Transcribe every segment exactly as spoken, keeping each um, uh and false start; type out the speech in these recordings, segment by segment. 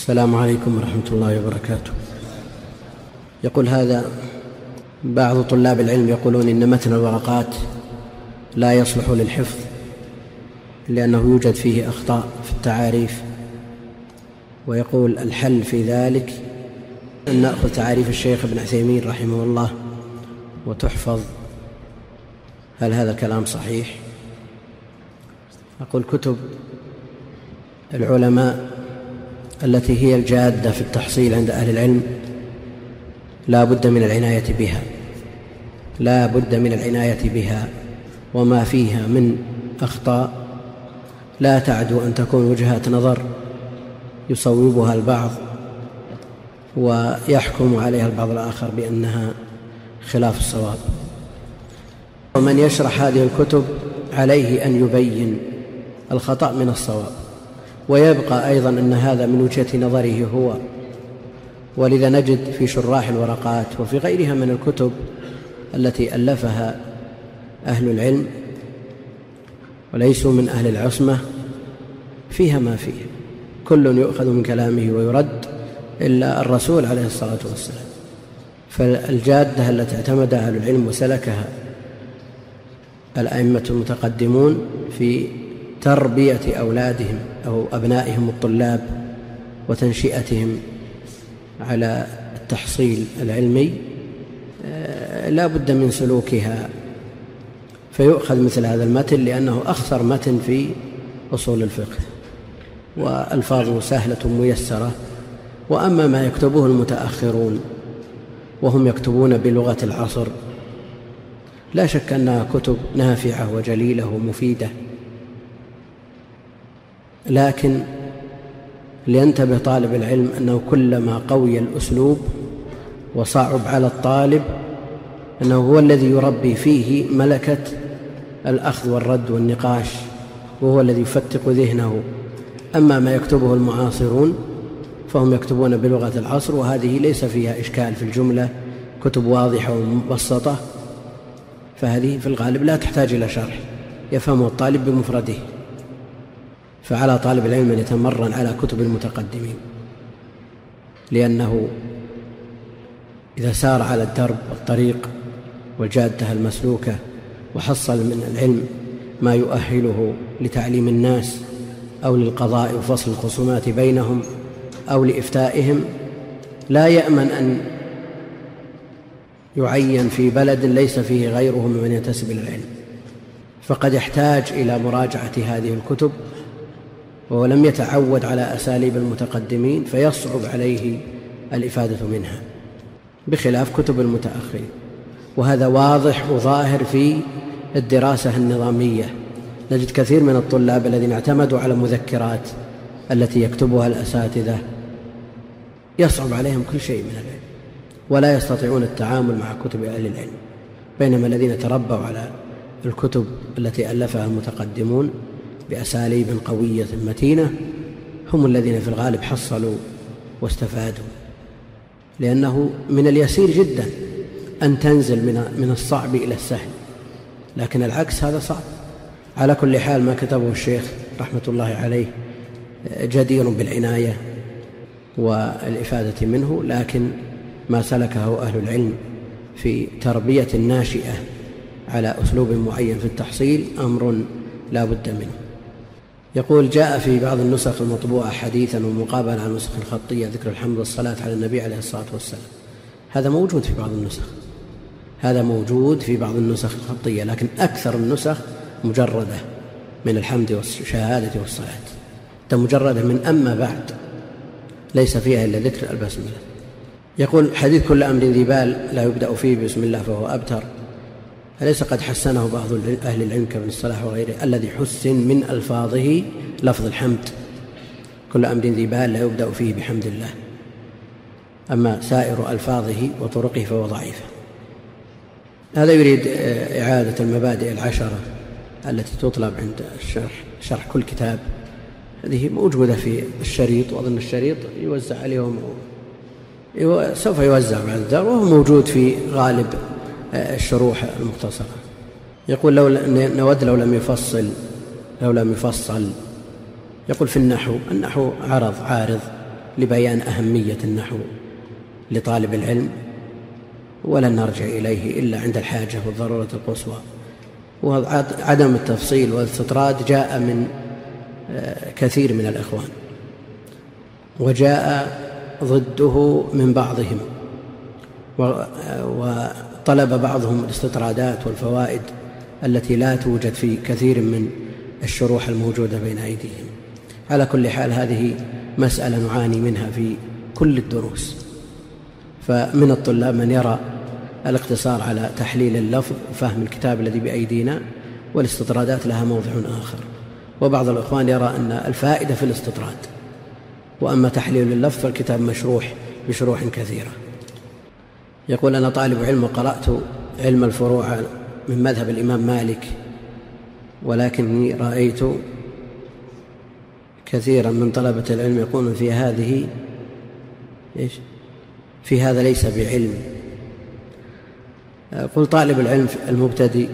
السلام عليكم ورحمة الله وبركاته. يقول هذا: بعض طلاب العلم يقولون إن متن الورقات لا يصلح للحفظ لأنه يوجد فيه أخطاء في التعاريف، ويقول الحل في ذلك أن نأخذ تعاريف الشيخ ابن عثيمين رحمه الله وتحفظ. هل هذا الكلام صحيح؟ أقول كتب العلماء التي هي الجادة في التحصيل عند أهل العلم لا بد من العناية بها، لا بد من العناية بها، وما فيها من أخطاء لا تعدو أن تكون وجهات نظر يصوبها البعض ويحكم عليها البعض الآخر بأنها خلاف الصواب. ومن يشرح هذه الكتب عليه أن يبين الخطأ من الصواب، ويبقى أيضا أن هذا من وجهة نظره هو. ولذا نجد في شراح الورقات وفي غيرها من الكتب التي ألفها أهل العلم وليسوا من أهل العصمة فيها ما فيه، كل يؤخذ من كلامه ويرد إلا الرسول عليه الصلاة والسلام. فالجادة التي اعتمدها أهل العلم وسلكها الأئمة المتقدمون في تربية أولادهم أو أبنائهم الطلاب وتنشئتهم على التحصيل العلمي لا بد من سلوكها، فيؤخذ مثل هذا المتن لأنه أخطر متن في أصول الفقه وألفاظه سهلة ميسرة. وأما ما يكتبه المتأخرون وهم يكتبون بلغة العصر لا شك أنها كتب نافعة وجليلة ومفيدة، لكن لينتبه طالب العلم أنه كلما قوي الأسلوب وصعب على الطالب أنه هو الذي يربي فيه ملكة الأخذ والرد والنقاش، وهو الذي يفتق ذهنه. أما ما يكتبه المعاصرون فهم يكتبون بلغة العصر، وهذه ليس فيها إشكال في الجملة، كتب واضحة ومبسطة، فهذه في الغالب لا تحتاج إلى شرح، يفهمه الطالب بمفرده. فعلى طالب العلم أن يتمرن على كتب المتقدمين، لأنه إذا سار على الدرب والطريق والجادة المسلوكة وحصل من العلم ما يؤهله لتعليم الناس أو للقضاء وفصل الخصومات بينهم أو لإفتائهم، لا يأمن أن يعين في بلد ليس فيه غيره ممن ينتسب إلى العلم، فقد يحتاج إلى مراجعة هذه الكتب وهو لم يتعود على أساليب المتقدمين، فيصعب عليه الإفادة منها بخلاف كتب المتأخرين. وهذا واضح وظاهر في الدراسة النظامية، نجد كثير من الطلاب الذين اعتمدوا على مذكرات التي يكتبها الأساتذة يصعب عليهم كل شيء من العلم ولا يستطيعون التعامل مع كتب أهل العلم، بينما الذين تربوا على الكتب التي ألفها المتقدمون بأساليب قوية متينة هم الذين في الغالب حصلوا واستفادوا، لأنه من اليسير جدا أن تنزل من الصعب إلى السهل، لكن العكس هذا صعب. على كل حال ما كتبه الشيخ رحمة الله عليه جدير بالعناية والإفادة منه، لكن ما سلكه أهل العلم في تربية الناشئة على أسلوب معين في التحصيل أمر لا بد منه. يقول: جاء في بعض النسخ المطبوعة حديثا ومقابلا على النسخ الخطية ذكر الحمد والصلاة على النبي عليه الصلاة والسلام. هذا موجود في بعض النسخ، هذا موجود في بعض النسخ الخطية، لكن أكثر النسخ مجردة من الحمد والشهادة والصلاة، مجردة من أما بعد، ليس فيها إلا ذكر البسملة. يقول: حديث كل أمر ذي بال لا يبدأ فيه بسم الله فهو أبتر، أليس قد حسنه بعض أهل العلم كابن الصلاح وغيره الذي حسن من ألفاظه لفظ الحمد؟ كل أمر ذي بال لا يبدأ فيه بحمد الله، أما سائر ألفاظه وطرقه فهو ضعيف. هذا يريد إعادة المبادئ العشرة التي تطلب عند الشرح شرح كل كتاب، هذه موجودة في الشريط، وأظن الشريط يوزع عليهم، سوف يوزع بعد ذلك، وهو موجود في غالب الشروح المختصرة. يقول: لو نود لو لم يفصل لو لم يفصل يقول في النحو النحو عرض عارض لبيان أهمية النحو لطالب العلم، ولن نرجع إليه إلا عند الحاجة والضرورة القصوى. وعدم التفصيل والاستطراد جاء من كثير من الإخوان، وجاء ضده من بعضهم، وطلب بعضهم الاستطرادات والفوائد التي لا توجد في كثير من الشروح الموجودة بين أيديهم. على كل حال هذه مسألة نعاني منها في كل الدروس، فمن الطلاب من يرى الاقتصار على تحليل اللفظ وفهم الكتاب الذي بأيدينا، والاستطرادات لها موضع آخر، وبعض الإخوان يرى أن الفائدة في الاستطراد، وأما تحليل اللفظ فالكتاب مشروح بشروح كثيرة. يقول: أنا طالب علم وقرأت علم الفروع من مذهب الإمام مالك، ولكني رأيت كثيرا من طلبة العلم يقولون في هذه إيش؟ في هذا ليس بعلم. قل طالب العلم المبتدئ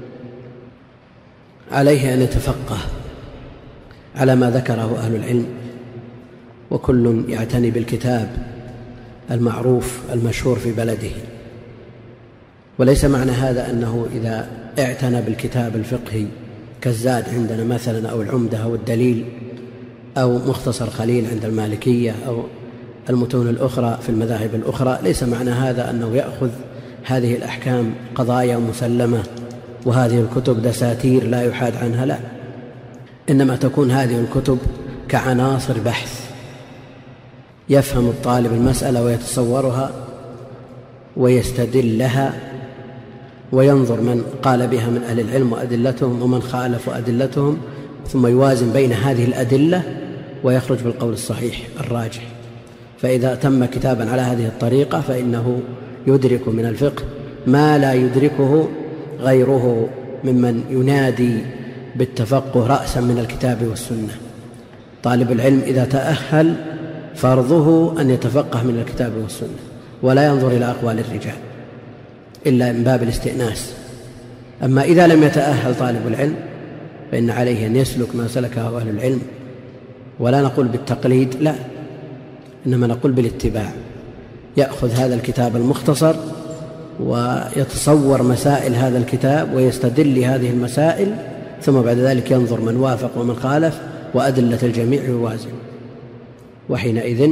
عليه أن يتفقه على ما ذكره أهل العلم، وكل يعتني بالكتاب المعروف المشهور في بلده، وليس معنى هذا أنه إذا اعتنى بالكتاب الفقهي كالزاد عندنا مثلا أو العمدة أو الدليل أو مختصر خليل عند المالكية أو المتون الأخرى في المذاهب الأخرى، ليس معنى هذا أنه يأخذ هذه الأحكام قضايا مسلمة وهذه الكتب دساتير لا يحاد عنها، لا، إنما تكون هذه الكتب كعناصر بحث يفهم الطالب المسألة ويتصورها ويستدل لها وينظر من قال بها من أهل العلم وأدلتهم ومن خالف أدلتهم، ثم يوازن بين هذه الأدلة ويخرج بالقول الصحيح الراجح. فإذا تم كتابا على هذه الطريقة فإنه يدرك من الفقه ما لا يدركه غيره ممن ينادي بالتفقه رأسا من الكتاب والسنة. طالب العلم إذا تأهل فرضه أن يتفقه من الكتاب والسنة، ولا ينظر إلى أقوال الرجال إلا من باب الاستئناس. أما إذا لم يتأهل طالب العلم فإن عليه أن يسلك ما سلكه أهل العلم، ولا نقول بالتقليد، لا، إنما نقول بالاتباع. يأخذ هذا الكتاب المختصر ويتصور مسائل هذا الكتاب ويستدل لهذه المسائل، ثم بعد ذلك ينظر من وافق ومن خالف وأدلة الجميع يوازن، وحينئذ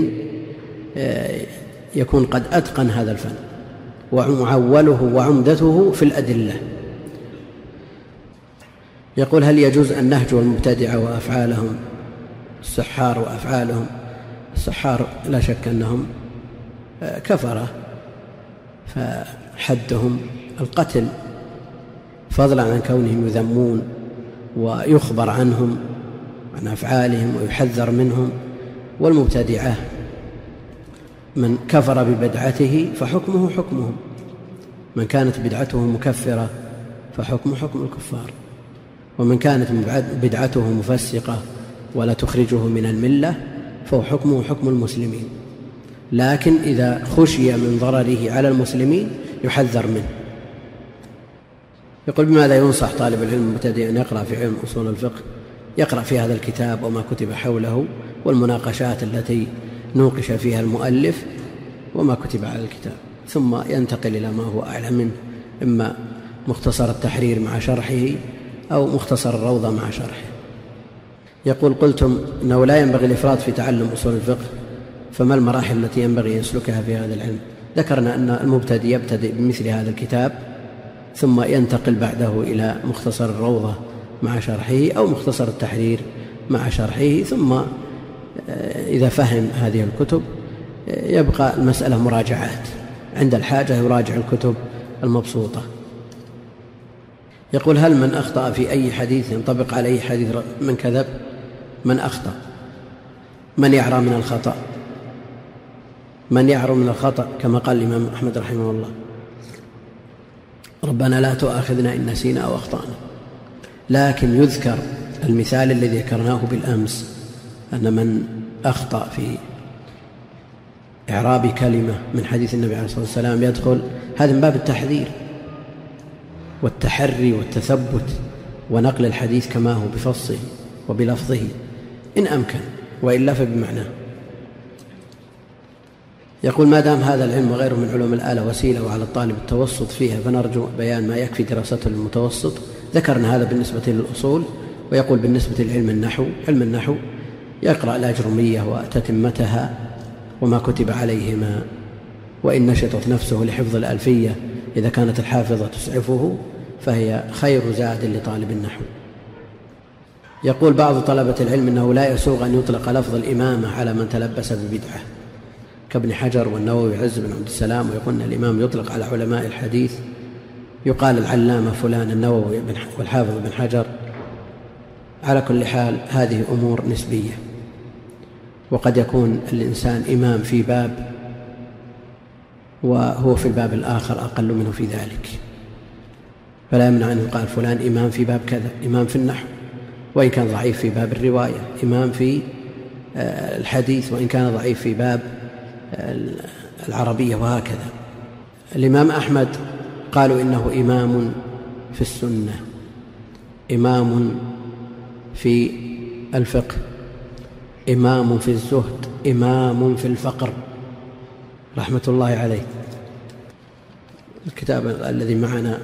يكون قد أتقن هذا الفن ومعوله وعمدته في الأدلة. يقول: هل يجوز أن نهجو المبتدعة وأفعالهم السحار وأفعالهم؟ السحار لا شك أنهم كفرة، فحدهم القتل، فضلا عن كونهم يذمون ويخبر عنهم عن أفعالهم ويحذر منهم. والمبتدعة من كفر ببدعته فحكمه حكمهم، من كانت بدعته مكفرة فحكمه حكم الكفار، ومن كانت بدعته مفسقة ولا تخرجه من الملة فهو حكمه حكم المسلمين، لكن إذا خشي من ضرره على المسلمين يحذر منه. يقول: بماذا ينصح طالب العلم المبتدئ أن يقرأ في علم أصول الفقه؟ يقرأ في هذا الكتاب وما كتب حوله والمناقشات التي نوقش فيها المؤلف وما كتب على الكتاب، ثم ينتقل إلى ما هو أعلى منه، إما مختصر التحرير مع شرحه أو مختصر الروضة مع شرحه. يقول: قلتم أنه لا ينبغي الإفراط في تعلم أصول الفقه، فما المراحل التي ينبغي أن يسلكها في هذا العلم؟ ذكرنا أن المبتدئ يبتدئ بمثل هذا الكتاب ثم ينتقل بعده إلى مختصر الروضة مع شرحه أو مختصر التحرير مع شرحه، ثم إذا فهم هذه الكتب يبقى المسألة مراجعات، عند الحاجة يراجع الكتب المبسوطة. يقول: هل من أخطأ في أي حديث ينطبق عليه حديث من كذب؟ من أخطأ؟ من يعرى من الخطأ؟ من يعرى من الخطأ كما قال الإمام أحمد رحمه الله: ربنا لا تؤاخذنا إن نسينا أو أخطأنا. لكن يذكر المثال الذي ذكرناه بالأمس، أن من أخطأ في إعراب كلمة من حديث النبي عليه الصلاة والسلام يدخل، هذا من باب التحذير والتحري والتثبت ونقل الحديث كما هو بفصه وبلفظه إن أمكن، وإلا فبمعناه. يقول: ما دام هذا العلم وغيره من علوم الآلة وسيلة وعلى الطالب التوسط فيها، فنرجو بيان ما يكفي دراسته للمتوسط. ذكرنا هذا بالنسبة للأصول. ويقول بالنسبة لعلم النحو: علم النحو يقرأ الأجرمية وتتمتها وما كتب عليهما، وإن نشطت نفسه لحفظ الألفية إذا كانت الحافظة تسعفه فهي خير زاد لطالب النحو. يقول بعض طلبة العلم إنه لا يسوغ أن يطلق لفظ الإمامة على من تلبس ببدعة كابن حجر والنووي وعز بن عبد السلام، ويقول الإمام يطلق على علماء الحديث، يقال العلامة فلان النووي والحافظ بن حجر. على كل حال هذه أمور نسبية، وقد يكون الإنسان إمام في باب وهو في الباب الآخر أقل منه في ذلك، فلا يمنع أن يقال فلان إمام في باب كذا، إمام في النحو وإن كان ضعيف في باب الرواية، إمام في الحديث وإن كان ضعيف في باب العربية، وهكذا. الإمام أحمد قالوا إنه إمام في السنة، إمام في الفقه، إمام في الزهد، إمام في الفقر، رحمة الله عليه. الكتاب الذي معنا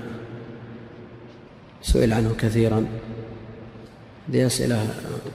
سئل عنه كثيرا، هذه أسئلة.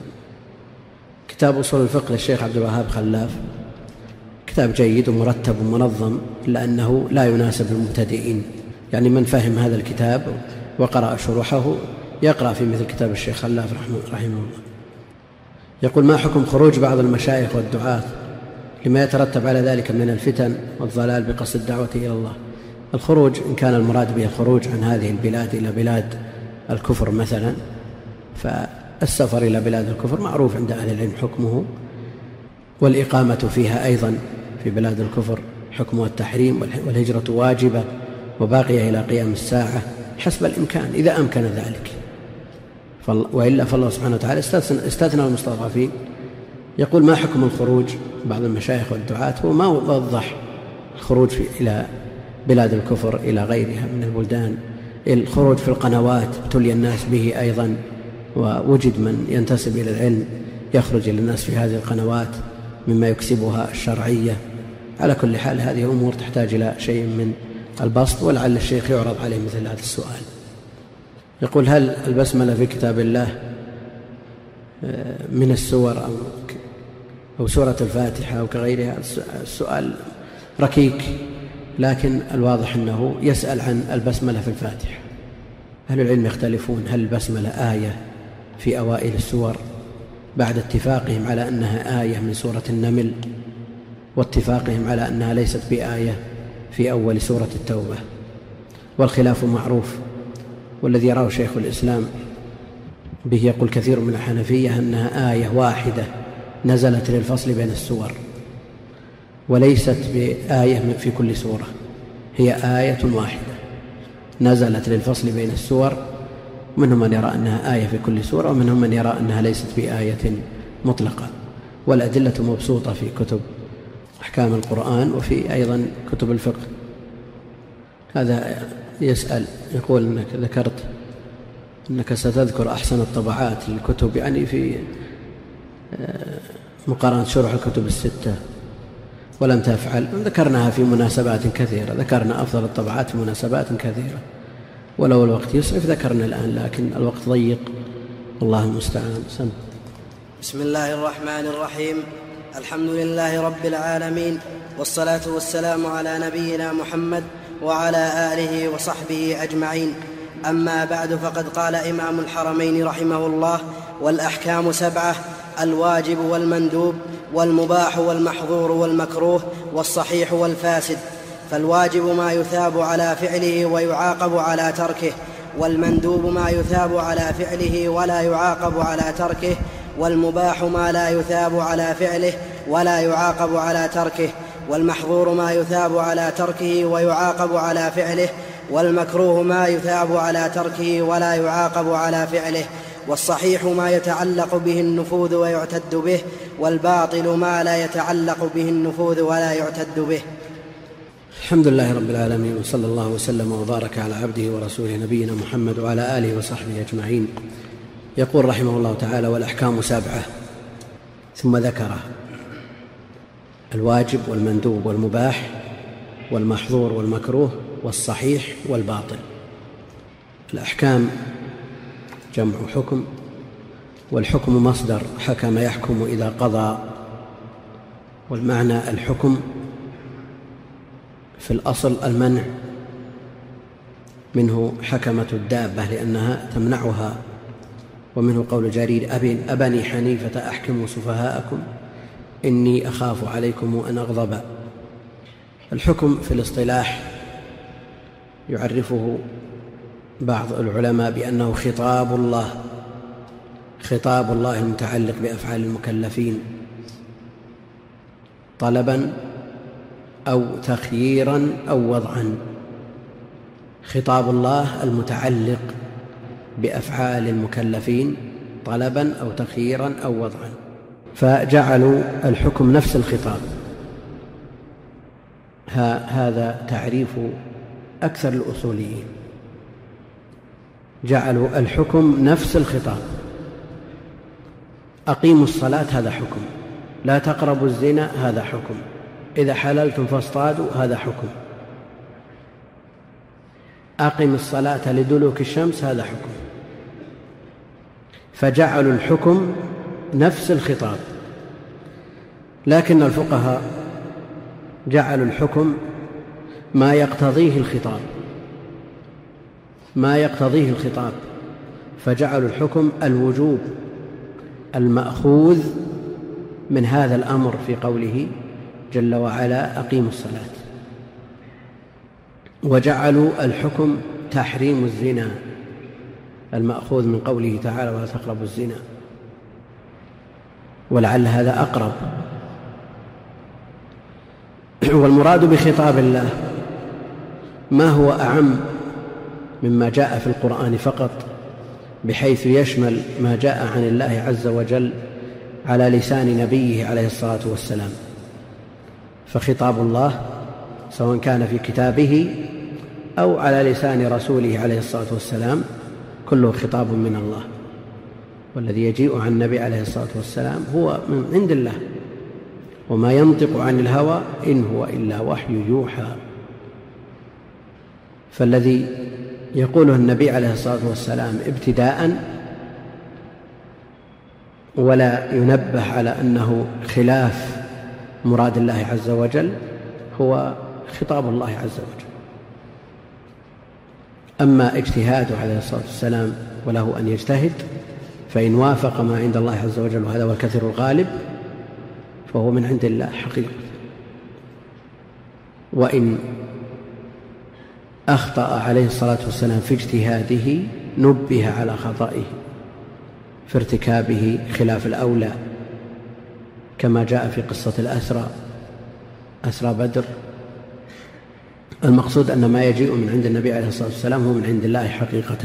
كتاب أصول الفقه للشيخ عبد الوهاب خلاف، كتاب جيد ومرتب ومنظم، إلا أنه لا يناسب المبتدئين. يعني من فهم هذا الكتاب وقرأ شروحه يقرأ في مثل كتاب الشيخ خلاف رحمه الله. يقول: ما حكم خروج بعض المشايخ والدعاة لما يترتب على ذلك من الفتن والضلال بقصد الدعوة إلى الله؟ الخروج إن كان المراد به الخروج عن هذه البلاد إلى بلاد الكفر مثلا، فالسفر إلى بلاد الكفر معروف عند أهل العلم حكمه، والإقامة فيها أيضا في بلاد الكفر حكمها التحريم، والهجرة واجبة وباقية إلى قيام الساعة حسب الإمكان إذا أمكن ذلك، وإلا فالله سبحانه وتعالى استثنى المستضعفين. يقول: ما حكم الخروج بعض المشايخ والدعاة؟ هو ما وضح الخروج إلى بلاد الكفر إلى غيرها من البلدان، الخروج في القنوات ابتلي الناس به أيضا، ووجد من ينتسب إلى العلم يخرج إلى الناس في هذه القنوات مما يكسبها الشرعية. على كل حال هذه أمور تحتاج إلى شيء من البسط، ولعل الشيخ يعرض عليه مثل هذا السؤال. يقول: هل البسملة في كتاب الله من السور أو أو سورة الفاتحة أو كغيرها؟ السؤال ركيك، لكن الواضح أنه يسأل عن البسملة في الفاتحة. أهل العلم يختلفون هل البسملة آية في أوائل السور بعد اتفاقهم على أنها آية من سورة النمل، واتفاقهم على أنها ليست بآية في أول سورة التوبة، والخلاف معروف. والذي يراه شيخ الإسلام به يقول كثير من الحنفية أنها آية واحدة نزلت للفصل بين السور، وليست بآية في كل سورة، هي آية واحدة نزلت للفصل بين السور. منهم من يرى أنها آية في كل سورة، ومنهم من يرى أنها ليست بآية مطلقة. والأدلة مبسوطة في كتب أحكام القرآن وفي أيضا كتب الفقه. هذا يسأل يقول أنك ذكرت أنك ستذكر أحسن الطبعات للكتب، يعني في مقارنة شروح الكتب الستة، ولم تفعل. ذكرناها في مناسبات كثيرة، ذكرنا أفضل الطبعات في مناسبات كثيرة، ولو الوقت يسعف ذكرنا الآن، لكن الوقت ضيق والله المستعان. سم. بسم الله الرحمن الرحيم. الحمد لله رب العالمين، والصلاة والسلام على نبينا محمد وعلى آله وصحبه أجمعين. أما بعد، فقد قال إمام الحرمين رحمه الله: والأحكام سبعة: الواجب والمندوب والمباح والمحظور والمكروه والصحيح والفاسد. فالواجب ما يثاب على فعله ويعاقب على تركه، والمندوب ما يثاب على فعله ولا يعاقب على تركه، والمباح ما لا يثاب على فعله ولا يعاقب على تركه، والمحظور ما يثاب على تركه ويعاقب على فعله، والمكروه ما يثاب على تركه ولا يعاقب على فعله، والصحيح ما يتعلق به النفوذ ويعتد به، والباطل ما لا يتعلق به النفوذ ولا يعتد به. الحمد لله رب العالمين، وصلى الله وسلم وبارك على عبده ورسوله نبينا محمد وعلى آله وصحبه أجمعين. يقول رحمه الله تعالى: والأحكام سبعة، ثم ذكر الواجب والمندوب والمباح والمحظور والمكروه والصحيح والباطل. الأحكام جمع حكم، والحكم مصدر حكم يحكم إذا قضى، والمعنى الحكم في الأصل المنع، منه حكمة الدابة لأنها تمنعها، ومنه قول جرير أبني حنيفة أحكموا سفهاءكم إني أخاف عليكم أن أغضب. الحكم في الاصطلاح يعرفه بعض العلماء بأنه خطاب الله، خطاب الله المتعلق بأفعال المكلفين طلبا أو تخييرا أو وضعا، خطاب الله المتعلق بأفعال المكلفين طلبا أو تخييرا أو وضعا، فجعلوا الحكم نفس الخطاب. هذا تعريف أكثر الأصوليين، جعلوا الحكم نفس الخطاب. أقيموا الصلاة هذا حكم، لا تقربوا الزنا هذا حكم، إذا حللتم فاصطادوا هذا حكم، أقم الصلاة لدلوك الشمس هذا حكم. فجعلوا الحكم نفس الخطاب، لكن الفقهاء جعلوا الحكم ما يقتضيه الخطاب، ما يقتضيه الخطاب، فجعلوا الحكم الوجوب المأخوذ من هذا الأمر في قوله جل وعلا أقيموا الصلاة، وجعلوا الحكم تحريم الزنا المأخوذ من قوله تعالى ولا تقربوا الزنا، ولعل هذا أقرب. والمراد بخطاب الله ما هو أعم مما جاء في القرآن فقط، بحيث يشمل ما جاء عن الله عز وجل على لسان نبيه عليه الصلاة والسلام. فخطاب الله سواء كان في كتابه أو على لسان رسوله عليه الصلاة والسلام كله خطاب من الله، والذي يجيء عن النبي عليه الصلاة والسلام هو من عند الله، وما ينطق عن الهوى إن هو إلا وحي يوحى. فالذي يقوله النبي عليه الصلاة والسلام ابتداء ولا ينبه على أنه خلاف مراد الله عز وجل هو خطاب الله عز وجل. أما اجتهاده عليه الصلاة والسلام وله أن يجتهد، فإن وافق ما عند الله عز وجل وهذا هو الكثير الغالب فهو من عند الله حقيقة، وإن أخطأ عليه الصلاة والسلام في اجتهاده نبه على خطئه في ارتكابه خلاف الأولى، كما جاء في قصة الأسرى أسرى بدر. المقصود أن ما يجيء من عند النبي عليه الصلاة والسلام هو من عند الله حقيقة.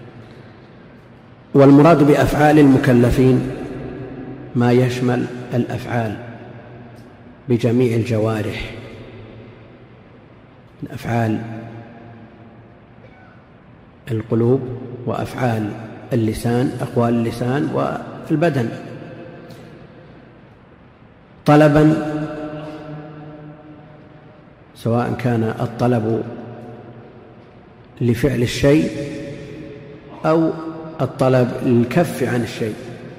والمراد بأفعال المكلفين ما يشمل الأفعال بجميع الجوارح، من أفعال القلوب وأفعال اللسان، أقوال اللسان والبدن، طلبا سواء كان الطلب لفعل الشيء أو الطلب للكف عن الشيء.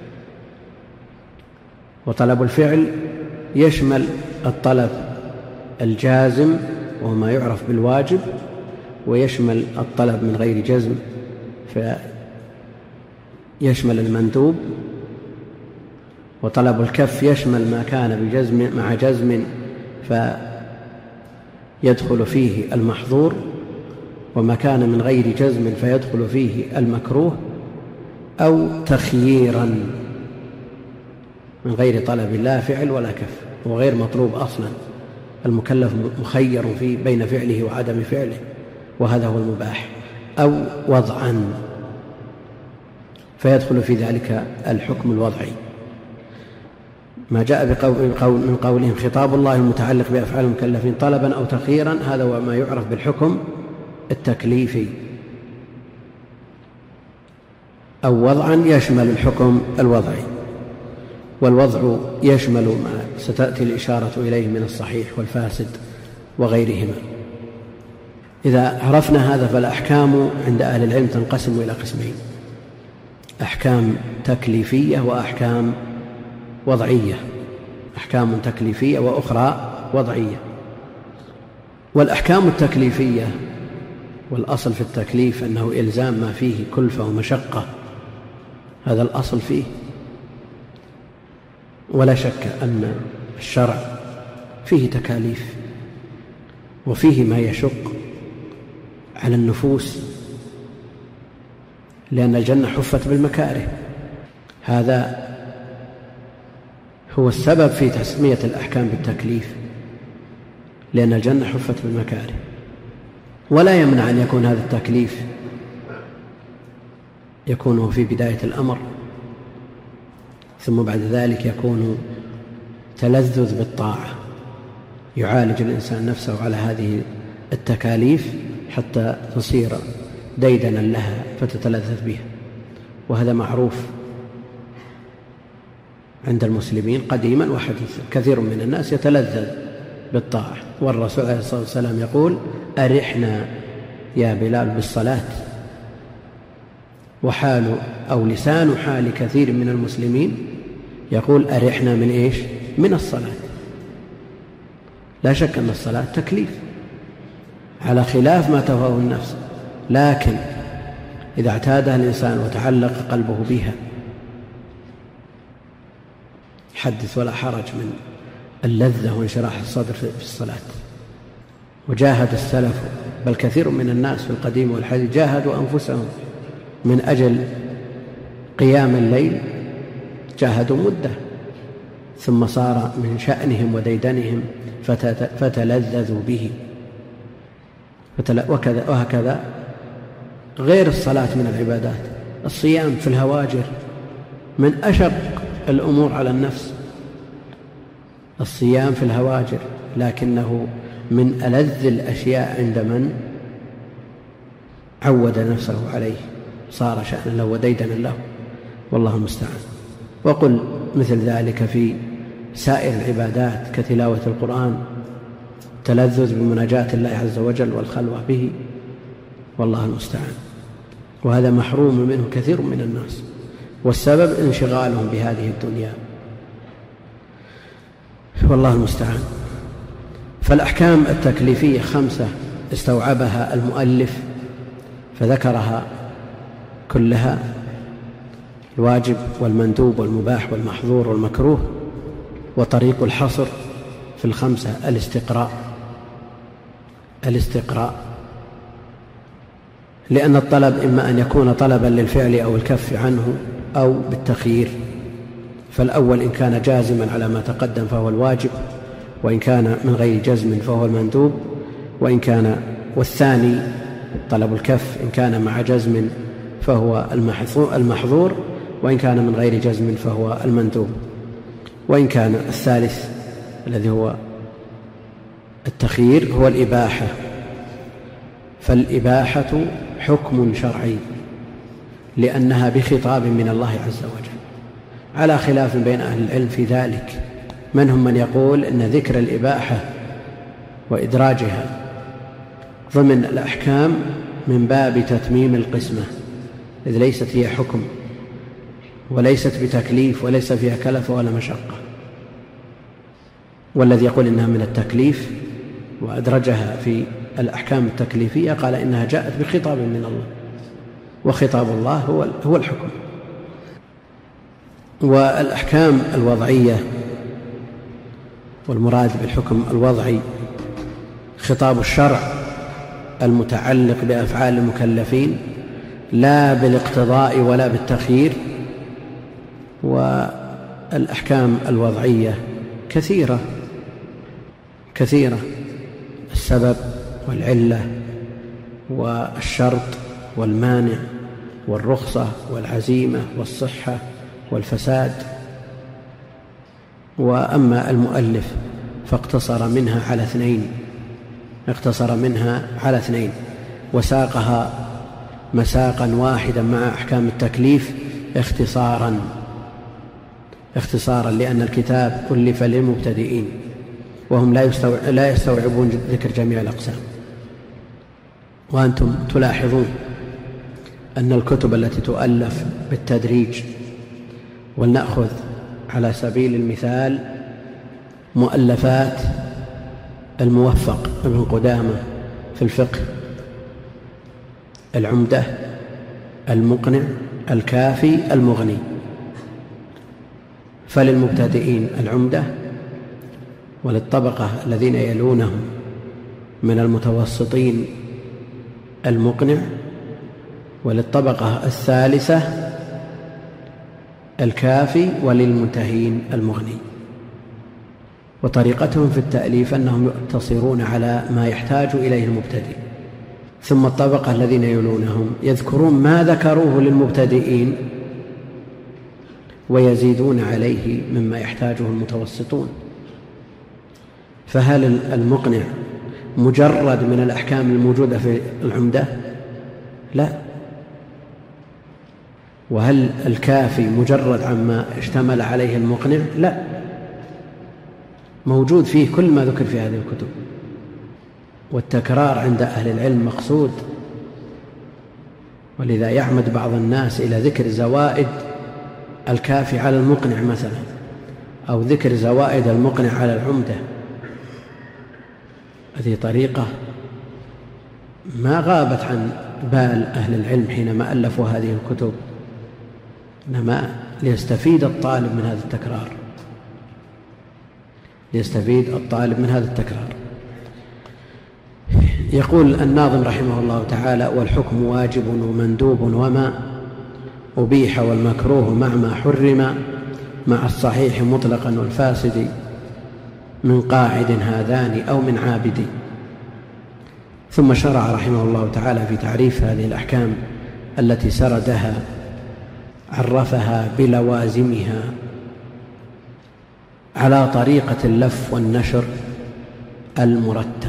وطلب الفعل يشمل الطلب الجازم وهو ما يعرف بالواجب، ويشمل الطلب من غير جزم فيشمل المندوب، وطلب الكف يشمل ما كان بجزم مع جزم فيدخل فيه المحظور، وما كان من غير جزم فيدخل فيه المكروه، أو تخييرا من غير طلب لا فعل ولا كف، وغير مطلوب أصلا، المكلف مخير فيه بين فعله وعدم فعله وهذا هو المباح، أو وضعا فيدخل في ذلك الحكم الوضعي. ما جاء بقول من قولهم خطاب الله المتعلق بأفعال المكلفين طلبا أو تخييرا، هذا هو ما يعرف بالحكم التكليفي، أو وضعا يشمل الحكم الوضعي. والوضع يشمل ما ستأتي الإشارة إليه من الصحيح والفاسد وغيرهما. إذا عرفنا هذا فالأحكام عند أهل العلم تنقسم إلى قسمين: أحكام تكليفية وأحكام وضعية. أحكام تكليفية وأخرى وضعية. والأحكام التكليفية، والأصل في التكليف أنه إلزام ما فيه كلفة ومشقة، هذا الأصل فيه، ولا شك أن الشرع فيه تكاليف وفيه ما يشق على النفوس، لأن الجنة حفت بالمكاره. هذا هو السبب في تسمية الأحكام بالتكليف، لأن الجنة حفت بالمكاره. ولا يمنع أن يكون هذا التكليف يكون في بداية الأمر، ثم بعد ذلك يكون تلذذ بالطاعة، يعالج الإنسان نفسه على هذه التكاليف حتى تصير ديدنا لها فتتلذذ بها. وهذا معروف عند المسلمين قديما وحديثا، كثير من الناس يتلذذ بالطاعة. والرسول عليه الصلاة والسلام يقول: أرحنا يا بلال بالصلاة. وحال أو لسان حال كثير من المسلمين يقول: أرحنا من إيش؟ من الصلاة. لا شك أن الصلاة تكليف على خلاف ما تهواه النفس، لكن إذا اعتادها الإنسان وتعلق قلبه بها حدث ولا حرج من اللذة وانشراح الصدر في الصلاة. وجاهد السلف، بل كثير من الناس في القديم والحديث جاهدوا أنفسهم من أجل قيام الليل، جاهدوا مدة، ثم صار من شأنهم وديدنهم فتلذذوا به. وكذا وهكذا غير الصلاة من العبادات. الصيام في الهواجر من أشق الأمور على النفس، الصيام في الهواجر، لكنه من ألذ الأشياء عند من عود نفسه عليه، صار شأنا له وديدنا له، والله المستعان. وقل مثل ذلك في سائر العبادات كتلاوة القرآن، تلذذ بمناجاة الله عز وجل والخلوة به، والله المستعان. وهذا محروم منه كثير من الناس، والسبب انشغالهم بهذه الدنيا، والله المستعان. فالأحكام التكليفية خمسة استوعبها المؤلف فذكرها كلها: الواجب والمندوب والمباح والمحظور والمكروه. وطريق الحصر في الخمسة الاستقراء الاستقراء لأن الطلب إما أن يكون طلبا للفعل أو الكف عنه أو بالتخيير. فالأول إن كان جازما على ما تقدم فهو الواجب، وإن كان من غير جزم فهو المندوب، وإن كان والثاني طلب الكف إن كان مع جزم فهو المحظور، وإن كان من غير جزم فهو المندوب. وإن كان الثالث الذي هو التخيير هو الإباحة، فالإباحة حكم شرعي لأنها بخطاب من الله عز وجل، على خلاف بين أهل العلم في ذلك. منهم من يقول إن ذكر الإباحة وإدراجها ضمن الأحكام من باب تتميم القسمة، إذ ليست هي حكم وليست بتكليف وليس فيها كلفة ولا مشقة. والذي يقول إنها من التكليف وأدرجها في الأحكام التكليفية قال إنها جاءت بخطاب من الله، وخطاب الله هو هو الحكم. والأحكام الوضعية، والمراد بالحكم الوضعي خطاب الشرع المتعلق بأفعال المكلفين لا بالاقتضاء ولا بالتخيير. والأحكام الوضعية كثيرة كثيرة، السبب والعلة والشرط والمانع والرخصة والعزيمة والصحة والفساد. وأما المؤلف فاقتصر منها على اثنين اقتصر منها على اثنين وساقها مساقا واحدا مع أحكام التكليف اختصارا اختصارا لأن الكتاب ألف للمبتدئين وهم لا يستوعبون ذكر جميع الأقسام. وأنتم تلاحظون أن الكتب التي تؤلف بالتدريج، ولنأخذ على سبيل المثال مؤلفات الموفق ابن قدامة في الفقه، العمدة، المقنع، الكافي، المغني. فللمبتدئين العمدة، وللطبقة الذين يلونهم من المتوسطين المقنع، وللطبقة الثالثة الكافي، وللمنتهين المغني. وطريقتهم في التأليف أنهم يقتصرون على ما يحتاج إليه المبتدئ، ثم الطبقة الذين يلونهم يذكرون ما ذكروه للمبتدئين ويزيدون عليه مما يحتاجه المتوسطون. فهل المقنع مجرد من الأحكام الموجودة في العمدة؟ لا. وهل الكافي مجرد عما اشتمل عليه المقنع؟ لا، موجود فيه كل ما ذكر في هذه الكتب. والتكرار عند أهل العلم مقصود، ولذا يعمد بعض الناس إلى ذكر زوائد الكافي على المقنع مثلا، أو ذكر زوائد المقنع على العمدة. هذه طريقة ما غابت عن بال أهل العلم حينما ألفوا هذه الكتب، إنما ليستفيد الطالب من هذا التكرار، ليستفيد الطالب من هذا التكرار. يقول الناظم رحمه الله تعالى: والحكم واجب ومندوب وما أبيح والمكروه مع ما حرم مع الصحيح مطلقا والفاسد من قاعد هذان أو من عابد. ثم شرع رحمه الله تعالى في تعريف هذه الأحكام التي سردها، عرفها بلوازمها على طريقة اللف والنشر المرتب.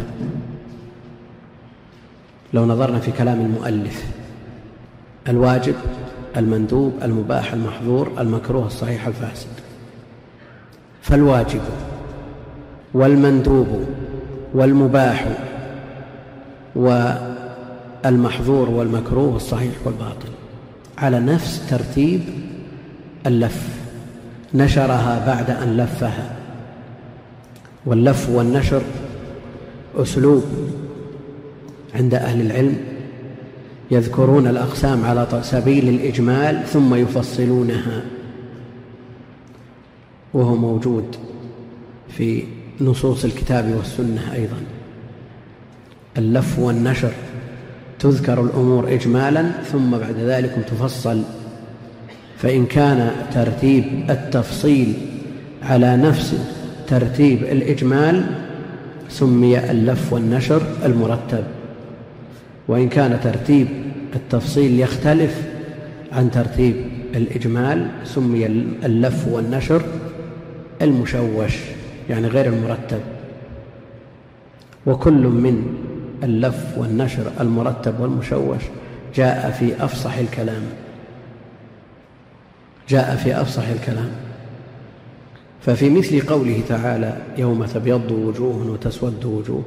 لو نظرنا في كلام المؤلف: الواجب، المندوب، المباح، المحظور، المكروه، الصحيح، الفاسد. فالواجب والمندوب والمباح والمحظور والمكروه والصحيح والباطل على نفس ترتيب اللف، نشرها بعد أن لفها. واللف والنشر أسلوب عند أهل العلم، يذكرون الأقسام على سبيل الإجمال ثم يفصلونها، وهو موجود في نصوص الكتاب والسنة أيضا. اللف والنشر تذكر الأمور إجمالا ثم بعد ذلك تفصل، فإن كان ترتيب التفصيل على نفس ترتيب الإجمال سمي اللف والنشر المرتب، وإن كان ترتيب التفصيل يختلف عن ترتيب الإجمال سمي اللف والنشر المشوش، يعني غير المرتب. وكل من اللف والنشر المرتب والمشوش جاء في أفصح الكلام، جاء في أفصح الكلام. ففي مثل قوله تعالى: يوم تبيض وجوه وتسود وجوه،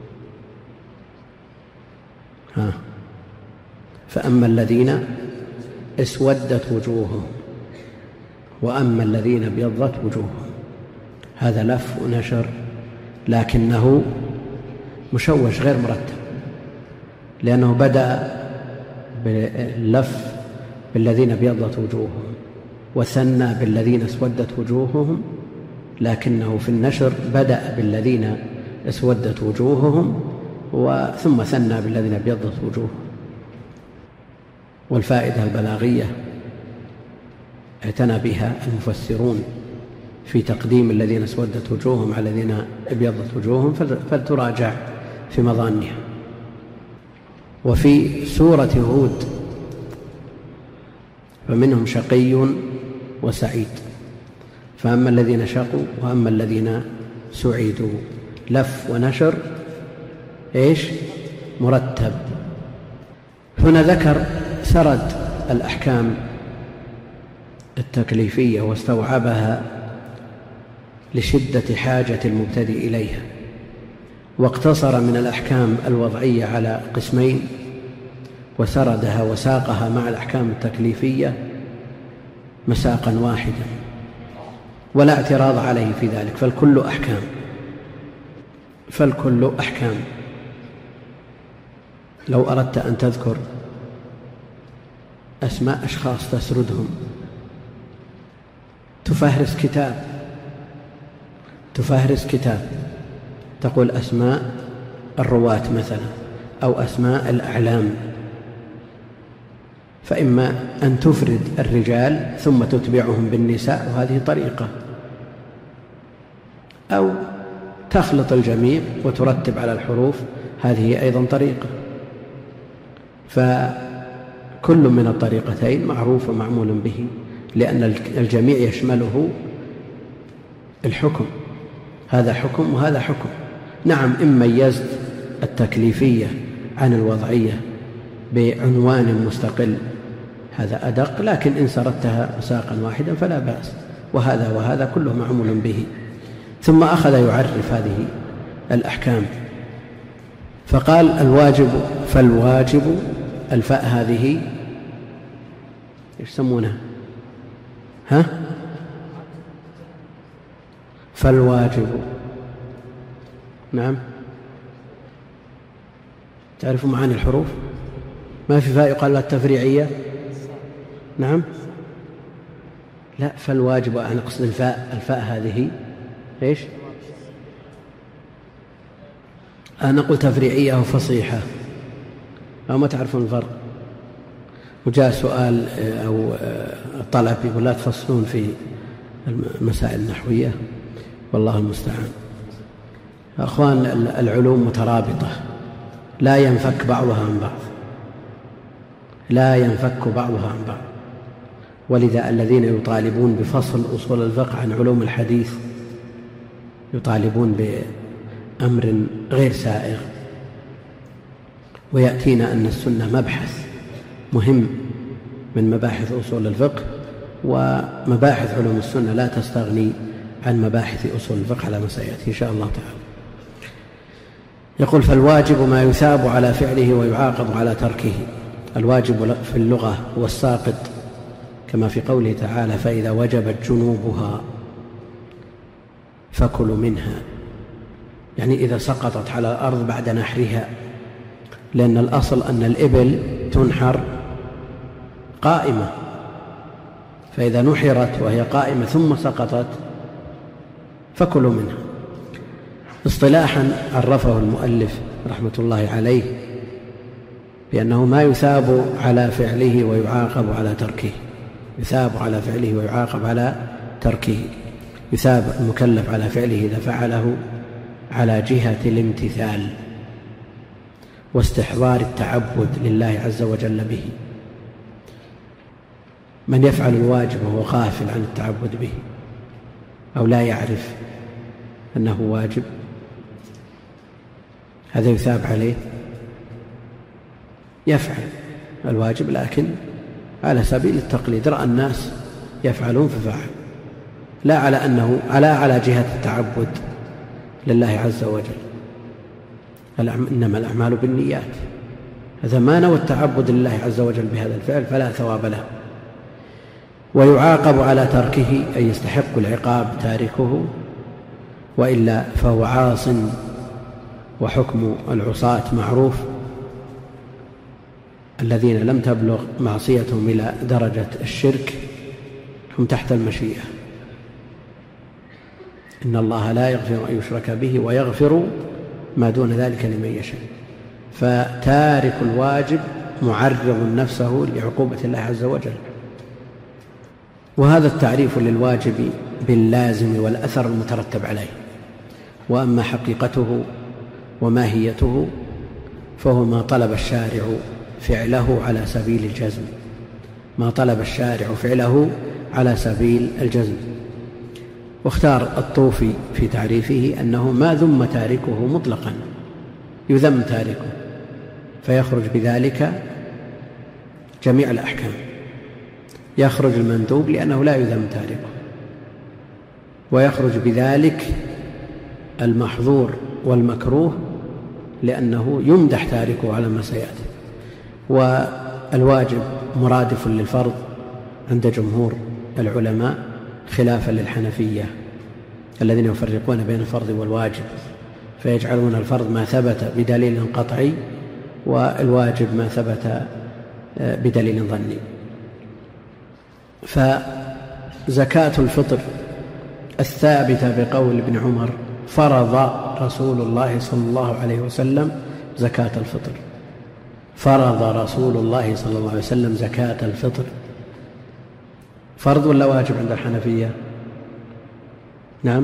ها فأما الذين اسودت وجوههم وأما الذين ابيضت وجوههم، هذا لف ونشر لكنه مشوش غير مرتب، لأنه بدأ باللف بالذين ابيضت وجوههم وثنى بالذين اسودت وجوههم، لكنه في النشر بدأ بالذين اسودت وجوههم ثم ثنى بالذين ابيضت وجوههم. والفائدة البلاغية اعتنى بها المفسرون في تقديم الذين اسودت وجوههم على الذين ابيضت وجوههم، فلتراجع في مظانها. وفي سورة هود: فمنهم شقي وسعيد، فأما الذين شقوا وأما الذين سعيدوا، لف ونشر إيش؟ مرتب. هنا ذكر سرد الأحكام التكليفية واستوعبها لشدة حاجة المبتدئ إليها، واقتصر من الأحكام الوضعية على قسمين وسردها وساقها مع الأحكام التكليفية مساقا واحدا، ولا اعتراض عليه في ذلك، فالكل أحكام فالكل أحكام. لو أردت أن تذكر أسماء أشخاص تسردهم، تفهرس كتاب تفهرس كتاب تقول أسماء الرواة مثلا أو أسماء الأعلام، فإما أن تفرد الرجال ثم تتبعهم بالنساء وهذه طريقة، أو تخلط الجميع وترتب على الحروف، هذه أيضا طريقة. فكل من الطريقتين معروف ومعمول به، لأن الجميع يشمله الحكم، هذا حكم وهذا حكم. نعم، إن ميزت التكليفية عن الوضعية بعنوان مستقل هذا أدق، لكن إن سردتها مساقا واحدا فلا بأس، وهذا وهذا كله معمول به. ثم أخذ يعرف هذه الأحكام فقال الواجب، فالواجب الفاء هذه إيش يسمونها؟ ها؟ فالواجب، نعم، تعرفوا معاني الحروف؟ ما في فاء يقال لها التفريعية؟ نعم، لا، فالواجب أنا أقصد الفاء الفاء هذه إيش؟ أنا قلت تفريعية أو فصيحة، أو ما تعرفون الفرق؟ وجاء سؤال أو طلب يقول لا تفصلون في المسائل النحوية، والله المستعان. أخوان، العلوم مترابطة لا ينفك بعضها عن بعض، لا ينفك بعضها عن بعض. ولذا الذين يطالبون بفصل أصول الفقه عن علوم الحديث يطالبون بأمر غير سائغ. ويأتينا أن السنة مبحث مهم من مباحث أصول الفقه، ومباحث علوم السنة لا تستغني عن مباحث أصول الفقه على ما سيأتي إن شاء الله تعالى. يقول فالواجب ما يثاب على فعله ويعاقب على تركه. الواجب في اللغة هو الساقط، كما في قوله تعالى فإذا وجبت جنوبها فكلوا منها، يعني إذا سقطت على الأرض بعد نحرها، لأن الأصل أن الإبل تنحر قائمة، فإذا نحرت وهي قائمة ثم سقطت فكلوا منها. اصطلاحا عرفه المؤلف رحمة الله عليه بأنه ما يثاب على فعله ويعاقب على تركه. يثاب على فعله ويعاقب على تركه. يثاب المكلف على فعله إذا فعله على جهة الامتثال واستحضار التعبد لله عز وجل به. من يفعل الواجب وهو غافل عن التعبد به أو لا يعرف أنه واجب، هذا يثاب عليه. يفعل الواجب لكن على سبيل التقليد، رأى الناس يفعلون ففعل، لا على أنه على على جهة التعبد لله عز وجل. إنما الأعمال بالنيات، هذا ما نوى التعبد لله عز وجل بهذا الفعل فلا ثواب له. ويعاقب على تركه أي يستحق العقاب تاركه، وإلا فهو عاص، وحكم العصاة معروف، الذين لم تبلغ معصيتهم إلى درجة الشرك هم تحت المشيئة. إن الله لا يغفر أن يشرك به ويغفر ما دون ذلك لمن يشاء. فتارك الواجب معرض نفسه لعقوبة الله عز وجل. وهذا التعريف للواجب باللازم والأثر المترتب عليه. وأما حقيقته وماهيته فهو ما طلب الشارع فعله على سبيل الجزم، ما طلب الشارع فعله على سبيل الجزم. واختار الطوفي في تعريفه أنه ما ذم تاركه مطلقا، يذم تاركه فيخرج بذلك جميع الأحكام. يخرج المندوب لأنه لا يذم تاركه، ويخرج بذلك المحظور والمكروه لأنه يمدح تاركه على ما سيأتي. والواجب مرادف للفرض عند جمهور العلماء خلافا للحنفية الذين يفرقون بين الفرض والواجب، فيجعلون الفرض ما ثبت بدليل قطعي والواجب ما ثبت بدليل ظني. فزكاة الفطر الثابتة بقول ابن عمر: فرض رسول الله صلى الله عليه وسلم زكاة الفطر. فرض رسول الله صلى الله عليه وسلم زكاة الفطر. فرض ولا واجب عند الحنفية؟ نعم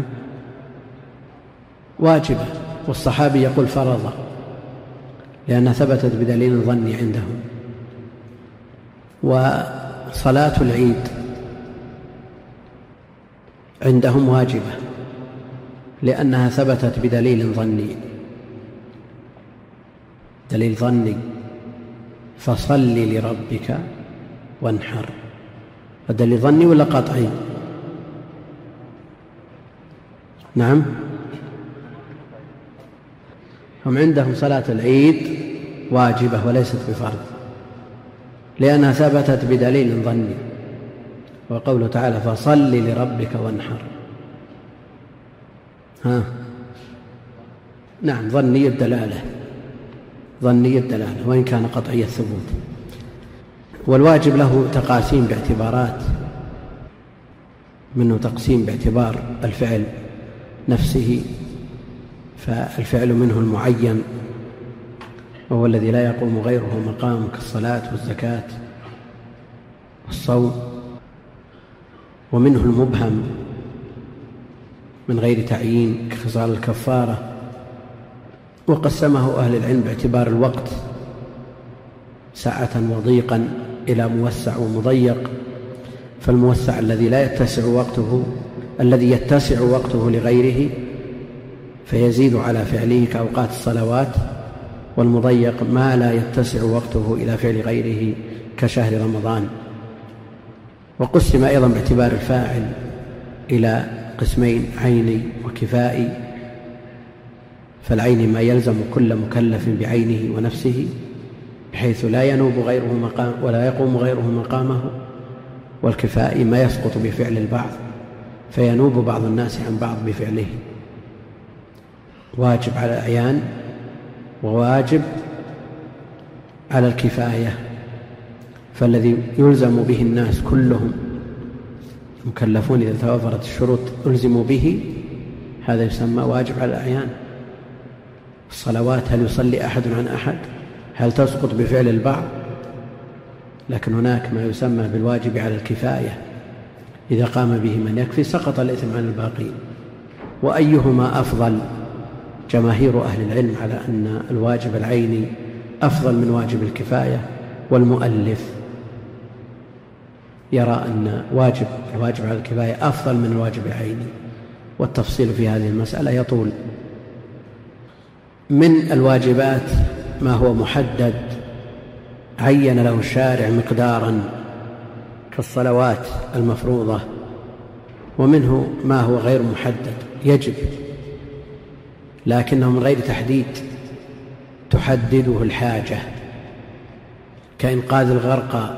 واجبة، والصحابي يقول فرض لأنها ثبتت بدليل ظني عندهم. وصلاة العيد عندهم واجبة لأنها ثبتت بدليل ظني، دليل ظني: فصل لربك وانحر. الدليل ظني ولا قطعي؟ نعم، هم عندهم صلاة العيد واجبة وليست بفرض لأنها ثبتت بدليل ظني، وقوله تعالى: فصل لربك وانحر. ها نعم، ظني الدلالة، ظني الدلالة وإن كان قطعي الثبوت. والواجب له تقاسيم باعتبارات، منه تقسيم باعتبار الفعل نفسه، فالفعل منه المعين وهو الذي لا يقوم غيره مقام كالصلاة والزكاة والصوم، ومنه المبهم من غير تعيين كخصال الكفارة. وقسمه أهل العلم باعتبار الوقت سعة وضيقا إلى موسع ومضيق، فالموسع الذي لا يتسع وقته الذي يتسع وقته لغيره فيزيد على فعله كأوقات الصلوات، والمضيق ما لا يتسع وقته إلى فعل غيره كشهر رمضان. وقسم أيضا باعتبار الفاعل إلى قسمين: عيني وكفائي. فالعين ما يلزم كل مكلف بعينه ونفسه بحيث لا ينوب غيره مقام ولا يقوم غيره مقامه، والكفائي ما يسقط بفعل البعض فينوب بعض الناس عن بعض بفعله. واجب على الأعيان وواجب على الكفاية، فالذي يلزم به الناس كلهم مكلفون إذا توفرت الشروط ألزموا به، هذا يسمى واجب على الأعيان. الصلوات هل يصلي أحد عن أحد؟ هل تسقط بفعل البعض؟ لكن هناك ما يسمى بالواجب على الكفاية، إذا قام به من يكفي سقط الإثم عن الباقين. وأيهما أفضل؟ جماهير أهل العلم على أن الواجب العيني أفضل من واجب الكفاية، والمؤلف يرى أن واجب الواجب على الكفاية أفضل من الواجب العيني، والتفصيل في هذه المسألة يطول. من الواجبات ما هو محدد عين له الشارع مقدارا كالصلوات المفروضة، ومنه ما هو غير محدد يجب لكنه من غير تحديد تحدده الحاجة، كإنقاذ الغرقى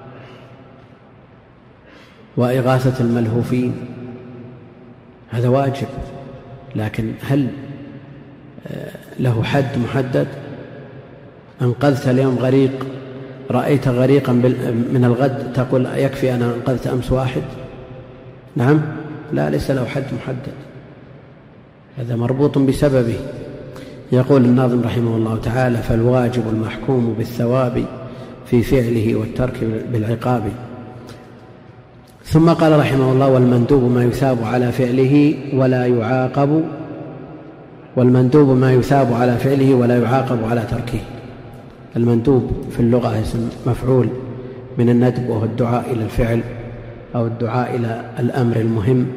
وإغاثة الملهوفين، هذا واجب، لكن هل له حد محدد؟ أنقذت اليوم غريق، رأيت غريقا من الغد تقول يكفي أنا أنقذت أمس واحد؟ نعم، لا، ليس له حد محدد، هذا مربوط بسببه. يقول الناظم رحمه الله تعالى: فالواجب المحكوم بالثواب في فعله والترك بالعقاب. ثم قال رحمه الله: والمندوب ما يثاب على فعله ولا يعاقب والمندوب ما يثاب على فعله ولا يعاقب على تركه. المندوب في اللغة اسم مفعول من الندب، وهو الدعاء إلى الفعل أو الدعاء إلى الأمر المهم.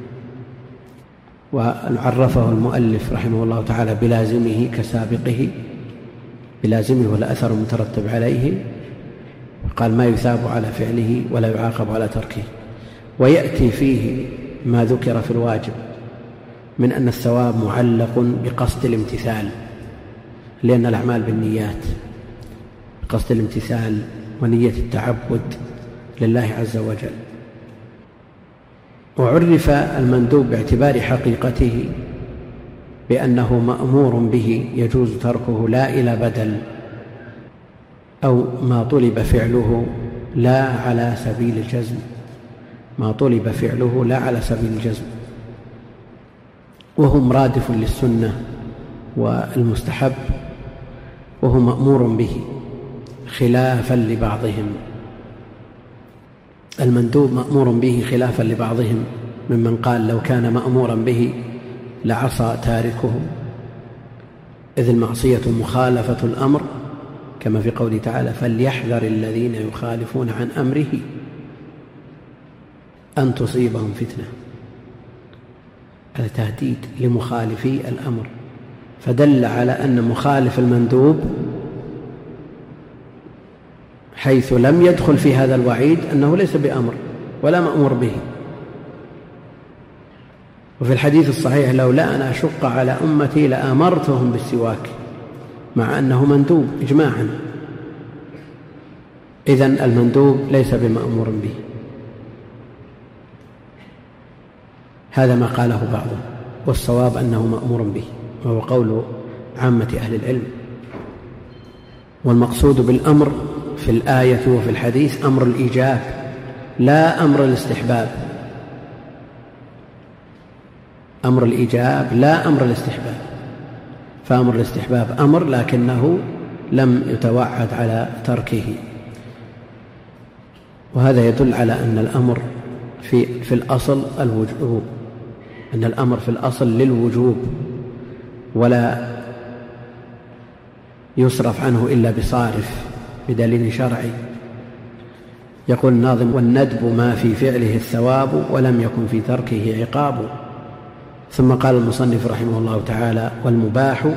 وعرفه المؤلف رحمه الله تعالى بلازمه كسابقه، بلازمه والأثر المترتب عليه، قال ما يثاب على فعله ولا يعاقب على تركه. ويأتي فيه ما ذكر في الواجب من أن الثواب معلق بقصد الامتثال، لأن الأعمال بالنيات، قصد الامتثال ونية التعبد لله عز وجل. وعرف المندوب باعتبار حقيقته بأنه مأمور به يجوز تركه لا إلى بدل أو ما طلب فعله لا على سبيل الجزم، ما طلب فعله لا على سبيل الجزم، وهو مرادف للسنة والمستحب، وهو مأمور به خلافا لبعضهم. المندوب مأمور به خلافا لبعضهم ممن قال لو كان مأمورا به لعصى تاركه، إذ المعصية مخالفة الأمر، كما في قوله تعالى فليحذر الذين يخالفون عن أمره أن تصيبهم فتنة. هذا تهديد لمخالفي الأمر، فدل على أن مخالف المندوب حيث لم يدخل في هذا الوعيد أنه ليس بأمر ولا مأمور به. وفي الحديث الصحيح لولا أن أشق على أمتي لأمرتهم بالسواك، مع أنه مندوب إجماعا. إذن المندوب ليس بمأمور به. هذا ما قاله بعضهم، والصواب أنه مأمور به، وهو قول عامة أهل العلم. والمقصود بالأمر في الآية وفي الحديث أمر الإيجاب لا أمر الاستحباب، أمر الإيجاب لا أمر الاستحباب. فأمر الاستحباب أمر لكنه لم يتوعد على تركه. وهذا يدل على أن الأمر في, في الأصل الوجوب، أن الأمر في الأصل للوجوب ولا يصرف عنه إلا بصارف بدليل شرعي. يقول الناظم والندب ما في فعله الثواب ولم يكن في تركه عقاب. ثم قال المصنف رحمه الله تعالى والمباح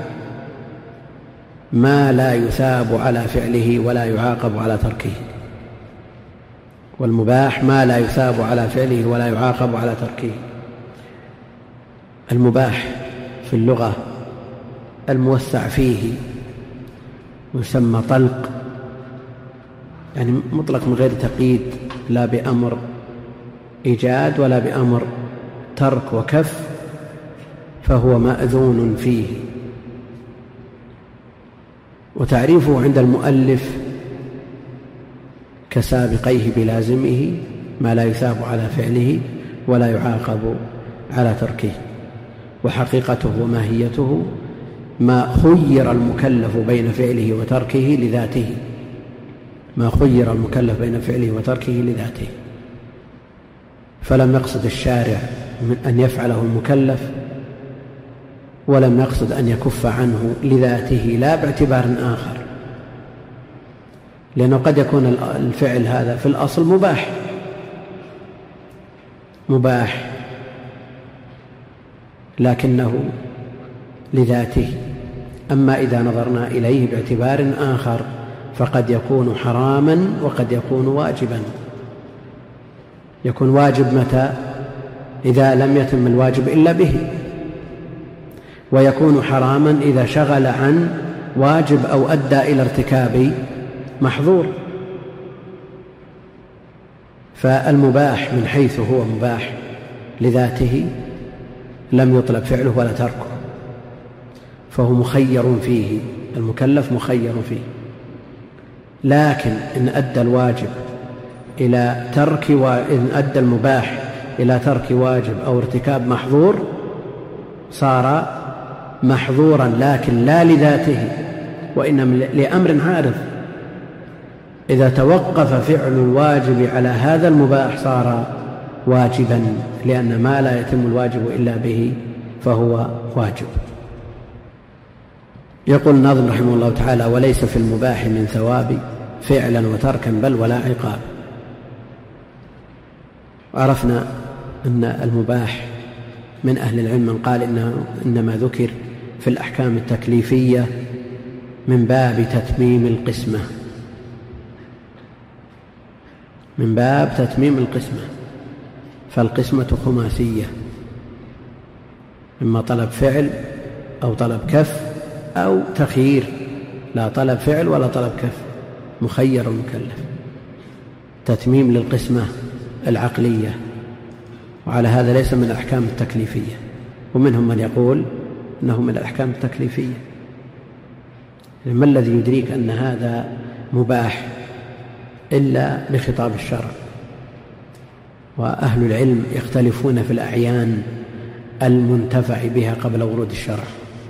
ما لا يثاب على فعله ولا يعاقب على تركه. والمباح ما لا يثاب على فعله ولا يعاقب على تركه. المباح في اللغة الموسع فيه يسمى طلق، يعني مطلق من غير تقييد، لا بأمر إيجاد ولا بأمر ترك وكف، فهو مأذون فيه. وتعريفه عند المؤلف كسابقيه بلازمه ما لا يثاب على فعله ولا يعاقب على تركه. وحقيقته وماهيته ما خير المكلف بين فعله وتركه لذاته، ما خير المكلف بين فعله وتركه لذاته، فلم يقصد الشارع من أن يفعله المكلف، ولم يقصد أن يكف عنه لذاته لا باعتبار آخر، لأنه قد يكون الفعل هذا في الأصل مباح مباح لكنه لذاته. أما إذا نظرنا إليه باعتبار آخر فقد يكون حراما وقد يكون واجبا. يكون واجب متى؟ إذا لم يتم الواجب إلا به، ويكون حراما إذا شغل عن واجب أو أدى إلى ارتكاب محظور. فالمباح من حيث هو مباح لذاته لم يطلب فعله ولا تركه، فهو مخير فيه، المكلف مخير فيه. لكن إن أدى الواجب إلى ترك و... إن أدى المباح إلى ترك واجب أو ارتكاب محظور صار محظورا، لكن لا لذاته وإنما لأمر عارض. إذا توقف فعل الواجب على هذا المباح صار واجبا، لأن ما لا يتم الواجب إلا به فهو واجب. يقول الناظم رحمه الله تعالى وليس في المباح من ثواب فعلا وتركا بل ولا عقاب. عرفنا أن المباح من أهل العلم من قال إنه إنما ذكر في الأحكام التكليفية من باب تتميم القسمة، من باب تتميم القسمة، فالقسمة خماسية، إما طلب فعل أو طلب كف أو تخيير، لا طلب فعل ولا طلب كف، مخير ومكلف. تتميم للقسمة العقلية، وعلى هذا ليس من الأحكام التكليفية، ومنهم من يقول إنه من الأحكام التكليفية. ما الذي يدريك أن هذا مباح إلا بخطاب الشرع؟ وأهل العلم يختلفون في الأعيان المنتفع بها قبل ورود الشرع،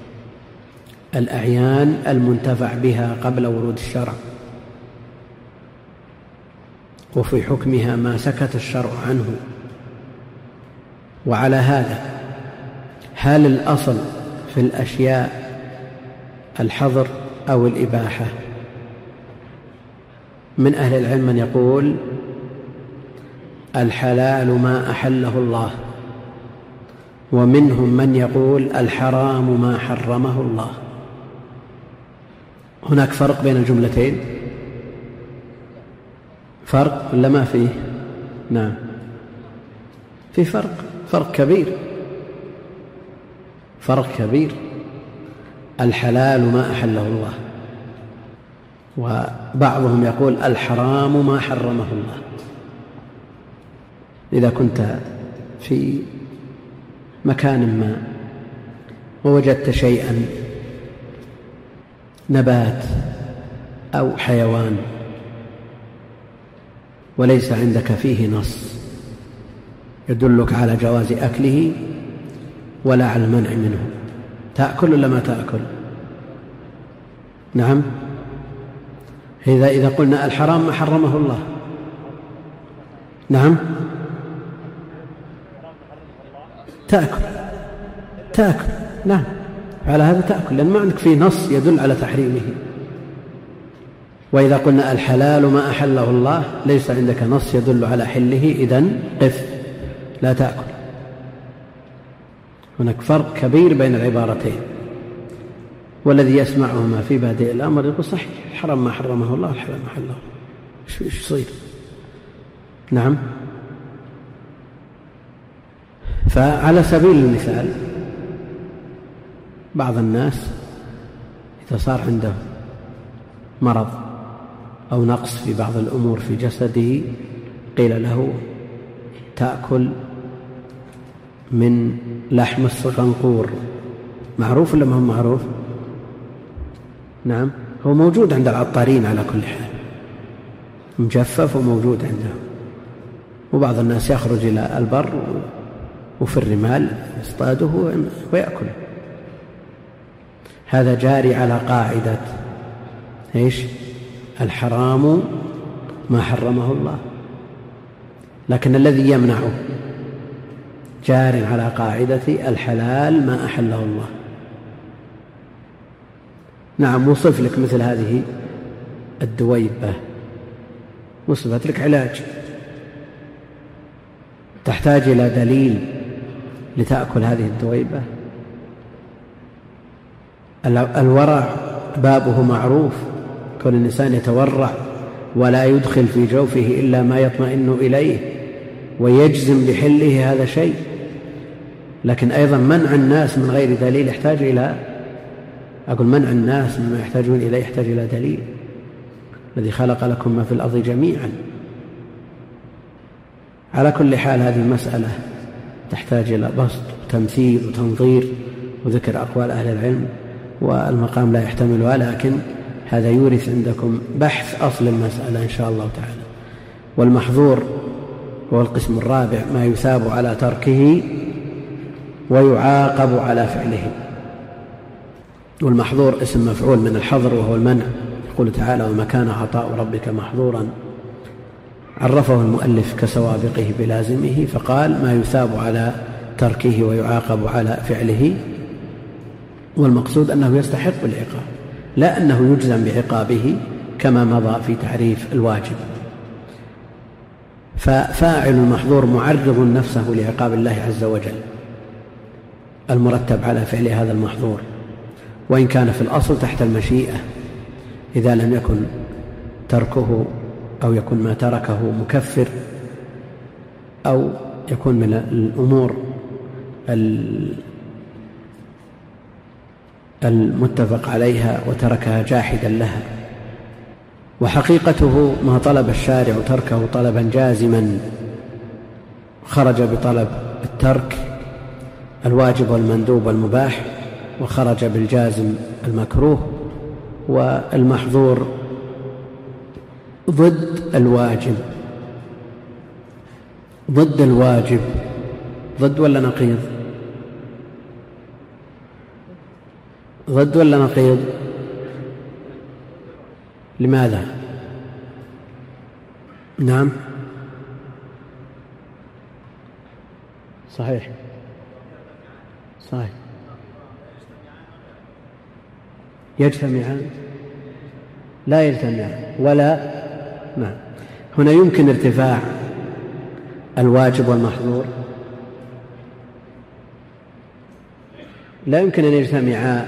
الأعيان المنتفع بها قبل ورود الشرع، وفي حكمها ما سكت الشرع عنه. وعلى هذا هل الأصل في الأشياء الحظر أو الإباحة؟ من أهل العلم من يقول الحلال ما أحله الله، ومنهم من يقول الحرام ما حرمه الله. هناك فرق بين الجملتين؟ فرق ولا ما فيه؟ نعم في فرق، فرق كبير، فرق كبير. الحلال ما أحله الله، وبعضهم يقول الحرام ما حرمه الله. إذا كنت في مكان ما ووجدت شيئا، نبات أو حيوان، وليس عندك فيه نص يدلك على جواز أكله ولا على المنع منه، تأكل ولا ما تأكل؟ نعم. إذا إذا قلنا الحرام ما حرمه الله، نعم تأكل، تأكل نعم، على هذا تأكل، لأن ما عندك فيه نص يدل على تحريمه. وإذا قلنا الحلال ما أحله الله، ليس عندك نص يدل على حله، إذن قف لا تأكل. هناك فرق كبير بين العبارتين، والذي يسمعهما في بادئ الأمر يقول صحيح الحرام ما حرمه الله، الحلال ما حله، ايش يصير؟ نعم. فعلى سبيل المثال بعض الناس إذا صار عنده مرض أو نقص في بعض الأمور في جسده، قيل له تأكل من لحم الصقنقور. معروف ولا ما هو معروف؟ نعم هو موجود عند العطارين على كل حال، مجفف وموجود عندهم. وبعض الناس يخرج إلى البر وفي الرمال يصطاده ويأكل. هذا جاري على قاعدة إيش؟ الحرام ما حرمه الله، لكن الذي يمنعه جار على قاعدة الحلال ما أحله الله. نعم وصف لك مثل هذه الدويبة، وصفت لك علاج، تحتاج إلى دليل لتأكل هذه الدويبة. الورع بابه معروف، كون الإنسان يتورع ولا يدخل في جوفه إلا ما يطمئن إليه ويجزم بحله، هذا شيء. لكن أيضا منع الناس من غير دليل يحتاج إلى، أقول منع الناس مما يحتاجون إليه يحتاج إلى دليل. الذي خلق لكم ما في الأرض جميعا. على كل حال هذه المسألة تحتاج إلى بسط وتمثيل وتنظير وذكر أقوال أهل العلم، والمقام لا يحتملها، لكن هذا يورث عندكم بحث أصل المسألة إن شاء الله تعالى. والمحظور هو القسم الرابع، ما يثاب على تركه ويعاقب على فعله. والمحظور اسم مفعول من الحظر وهو المنع. يقول تعالى وما كان عطاء ربك محظورا، عرفه المؤلف كسوابقه بلازمه، فقال ما يثاب على تركه ويعاقب على فعله، والمقصود أنه يستحق العقاب، لا أنه يجزم بعقابه كما مضى في تعريف الواجب. ففاعل المحظور معرض نفسه لعقاب الله عز وجل المرتب على فعل هذا المحظور، وإن كان في الأصل تحت المشيئة إذا لم يكن تركه أو يكون ما تركه مكفر، أو يكون من الأمور المتفق عليها وتركها جاحدا لها. وحقيقته ما طلب الشارع تركه طلبا جازما خرج بطلب الترك الواجب والمندوب والمباح، وخرج بالجازم المكروه، والمحظور ضد الواجب. ضد الواجب ضد ولا نقيض؟ ضد ولا نقيض؟ لماذا؟ نعم صحيح صحيح يجتمعان لا يجتمعان ولا نعم. هنا يمكن ارتفاع الواجب والمحظور، لا يمكن أن يجتمعا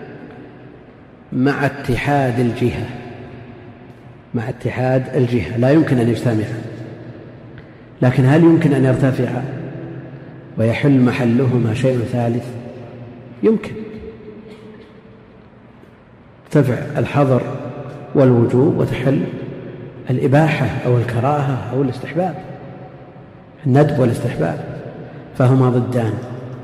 مع اتحاد الجهة مع اتحاد الجهة لا يمكن أن يجتمعا، لكن هل يمكن أن يرتفعا ويحل محلهما شيء ثالث؟ يمكن يرتفع الحظر والوجوب وتحل الإباحة أو الكراهة أو الاستحباب، الندب والاستحباب، فهما ضدان.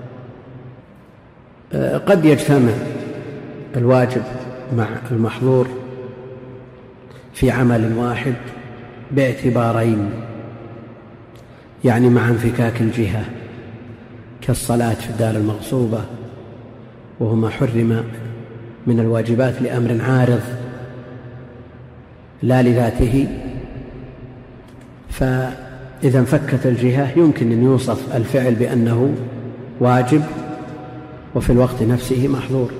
قد يجتمع الواجب مع المحظور في عمل واحد باعتبارين، يعني مع انفكاك الجهة كالصلاة في الدار المغصوبة، وهو ما حرم من الواجبات لأمر عارض لا لذاته، فإذا انفكت الجهة يمكن أن يوصف الفعل بأنه واجب وفي الوقت نفسه محظور.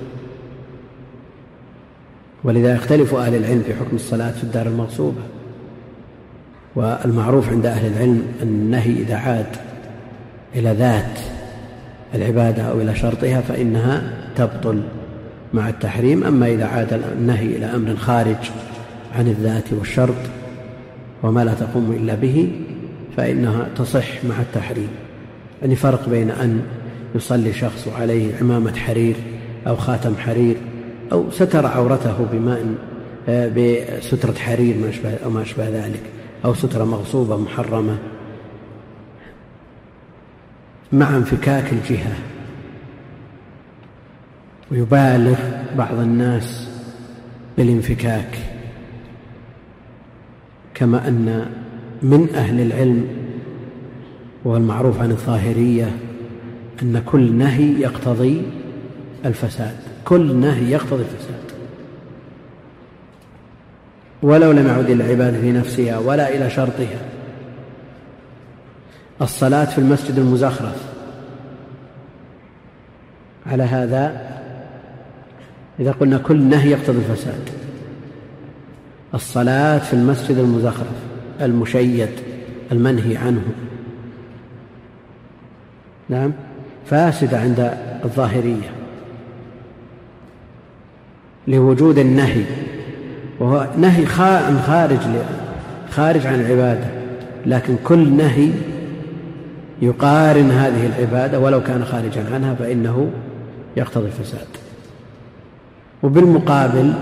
ولذا يختلف أهل العلم في حكم الصلاة في الدار المغصوبة، والمعروف عند أهل العلم أن النهي إذا عاد إلى ذات العبادة أو إلى شرطها فإنها تبطل مع التحريم. أما إذا عاد النهي إلى أمر خارج عن الذات والشرط وما لا تقوم إلا به فإنها تصح مع التحريم. يعني فرق بين أن يصلي شخص عليه عمامة حرير أو خاتم حرير أو ستر عورته بماء بسترة حرير أو ما أشبه ذلك، أو سترة مغصوبة محرمة، مع انفكاك الجهة. ويبالغ بعض الناس بالانفكاك، كما أن من أهل العلم والمعروف عن الظاهرية أن كل نهي يقتضي الفساد، كل نهي يقتضي الفساد ولو لم يعد إلى العبادة في نفسها ولا إلى شرطها. الصلاة في المسجد المزخرف، على هذا إذا قلنا كل نهي يقتضي الفساد، الصلاة في المسجد المزخرف المشيد المنهي عنه نعم فاسدة عند الظاهرية لوجود النهي، وهو نهي خارج خارج عن العبادة، لكن كل نهي يقارن هذه العبادة ولو كان خارجا عنها فإنه يقتضي الفساد. وبالمقابل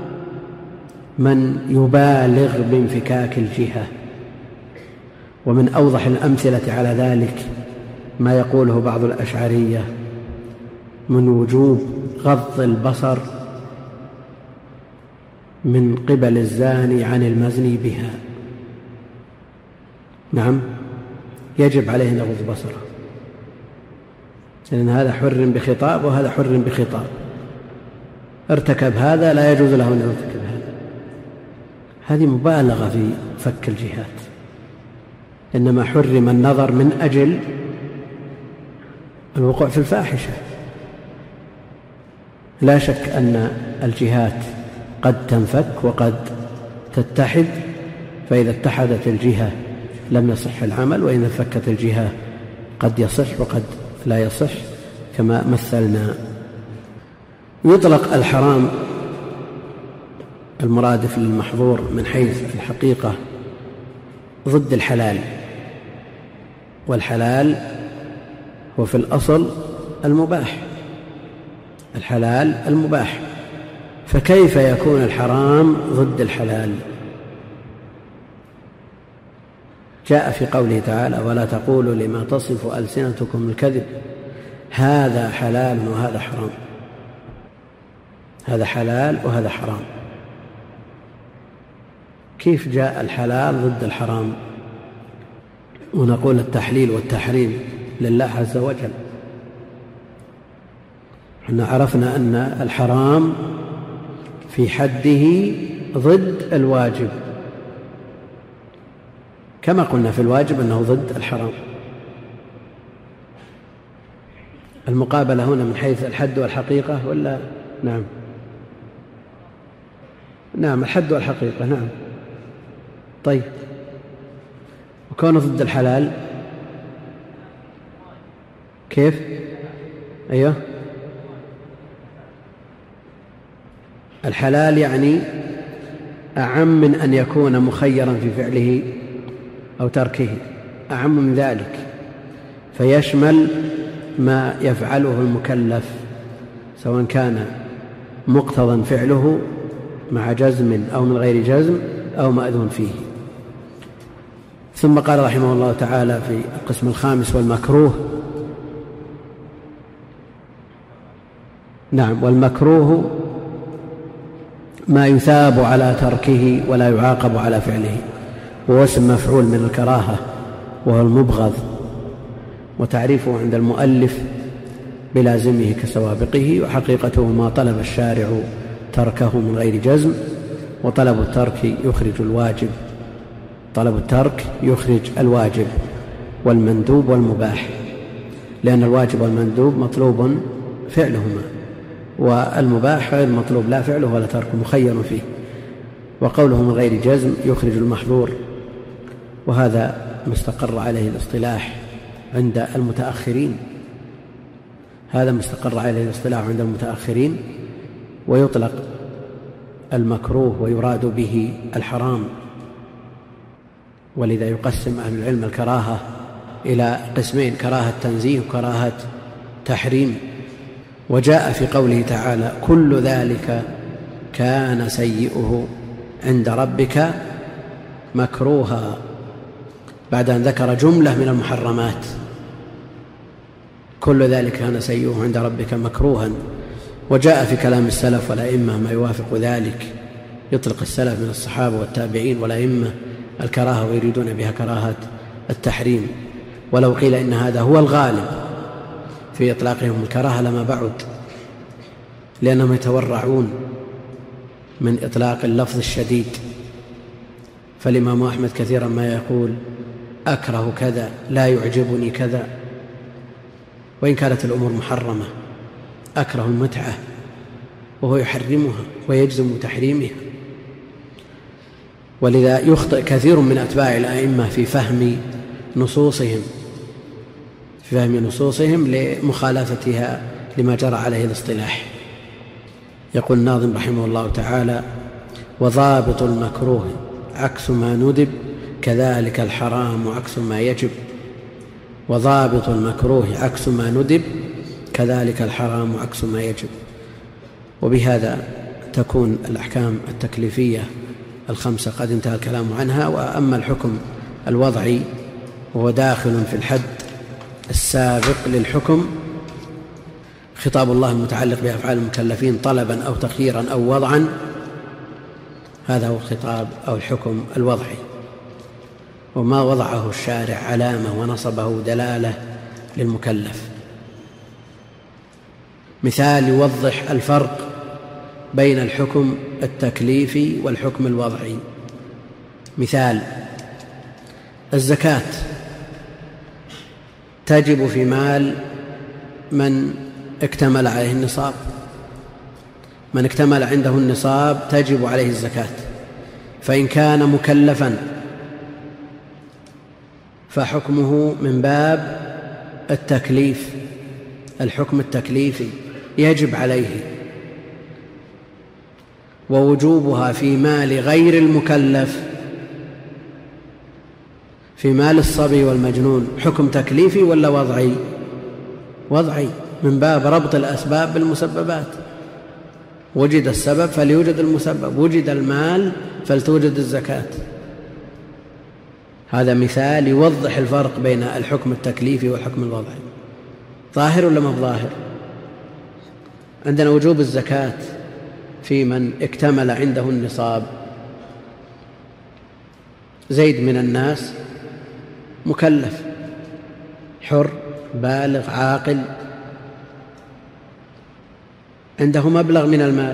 من يبالغ بانفكاك الجهة، ومن أوضح الأمثلة على ذلك ما يقوله بعض الأشعرية من وجوب غض البصر من قبل الزاني عن المزني بها. نعم يجب عليه أن يغض بصره، لأن هذا حرم بخطاب وهذا حرم بخطاب، ارتكب هذا لا يجوز له أن يرتكب هذا. هذه مبالغة في فك الجهات، إنما حرم النظر من أجل الوقوع في الفاحشة. لا شك أن الجهات قد تنفك وقد تتحد، فإذا اتحدت الجهة لم يصح العمل، وإذا انفكت الجهة قد يصح وقد لا يصح كما مثلنا. يطلق الحرام المرادف للمحظور من حيث الحقيقة ضد الحلال، والحلال هو في الأصل المباح، الحلال المباح، فكيف يكون الحرام ضد الحلال؟ جاء في قوله تعالى: ولا تقولوا لما تصف ألسنتكم الكذب هذا حلال وهذا حرام، هذا حلال وهذا حرام. كيف جاء الحلال ضد الحرام؟ ونقول التحليل والتحريم لله عز وجل. احنا عرفنا أن الحرام في حده ضد الواجب، كما قلنا في الواجب أنه ضد الحرام. المقابلة هنا من حيث الحد والحقيقة ولا؟ نعم نعم الحد والحقيقة، نعم. طيب، وكونه ضد الحلال كيف؟ أيوه، الحلال يعني أعم من أن يكون مخيرا في فعله أو تركه، أعم من ذلك، فيشمل ما يفعله المكلف سواء كان مقتضى فعله مع جزم أو من غير جزم أو مأذون فيه. ثم قال رحمه الله تعالى في القسم الخامس: والمكروه. نعم، والمكروه ما يثاب على تركه ولا يعاقب على فعله، وهو اسم مفعول من الكراهة، وهو المبغض، وتعريفه عند المؤلف بلازمه كسوابقه، وحقيقته ما طلب الشارع تركه من غير جزم، وطلب الترك يخرج الواجب، طلب الترك يخرج الواجب والمندوب والمباح، لأن الواجب والمندوب مطلوب فعلهما، والمباح غير مطلوب لا فعله ولا تركه، مخير فيه. وقوله من غير جزم يخرج المحظور، وهذا مستقر عليه الاصطلاح عند المتأخرين، هذا مستقر عليه الاصطلاح عند المتأخرين، ويطلق المكروه ويراد به الحرام. ولذا يقسم أهل العلم الكراهة إلى قسمين: كراهة تنزيه وكراهة تحريم. وجاء في قوله تعالى: كل ذلك كان سيئه عند ربك مكروها، بعد أن ذكر جملة من المحرمات. كل ذلك كان سيئه عند ربك مكروها. وجاء في كلام السلف والأئمة ما يوافق ذلك، يطلق السلف من الصحابة والتابعين والأئمة الكراهة ويريدون بها كراهة التحريم، ولو قيل إن هذا هو الغالب في إطلاقهم الكراهة لما بعد، لأنهم يتورعون من إطلاق اللفظ الشديد. فالإمام أحمد كثيرا ما يقول: أكره كذا، لا يعجبني كذا، وإن كانت الأمور محرمة. أكره المتعة وهو يحرمها ويجزم تحريمها. ولذا يخطئ كثير من أتباع الأئمة في فهم نصوصهم في فهم نصوصهم لمخالفتها لما جرى عليه الاصطلاح. يقول الناظم رحمه الله تعالى: وضابط المكروه عكس ما ندب كذلك الحرام عكس ما يجب. وضابط المكروه عكس ما ندب كذلك الحرام عكس ما يجب. وبهذا تكون الأحكام التكليفية الخمسة قد انتهى الكلام عنها. وأما الحكم الوضعي وهو داخل في الحد السابق للحكم، خطاب الله المتعلق بأفعال المكلفين طلبا أو تخييرا أو وضعا، هذا هو الخطاب أو الحكم الوضعي. وما وضعه الشارع علامة ونصبه دلالة للمكلف. مثال يوضح الفرق بين الحكم التكليفي والحكم الوضعي: مثال الزكاة تجب في مال من اكتمل عليه النصاب، من اكتمل عنده النصاب تجب عليه الزكاة. فإن كان مكلفا فحكمه من باب التكليف، الحكم التكليفي يجب عليه. ووجوبها في مال غير المكلف في مال الصبي والمجنون حكم تكليفي ولا وضعي؟ وضعي، من باب ربط الأسباب بالمسببات. وجد السبب فليوجد المسبب، وجد المال فلتوجد الزكاة. هذا مثال يوضح الفرق بين الحكم التكليفي والحكم الوضعي. ظاهر ولا ما ظاهر؟ عندنا وجوب الزكاة في من اكتمل عنده النصاب. زيد من الناس مكلف حر بالغ عاقل، عنده مبلغ من المال،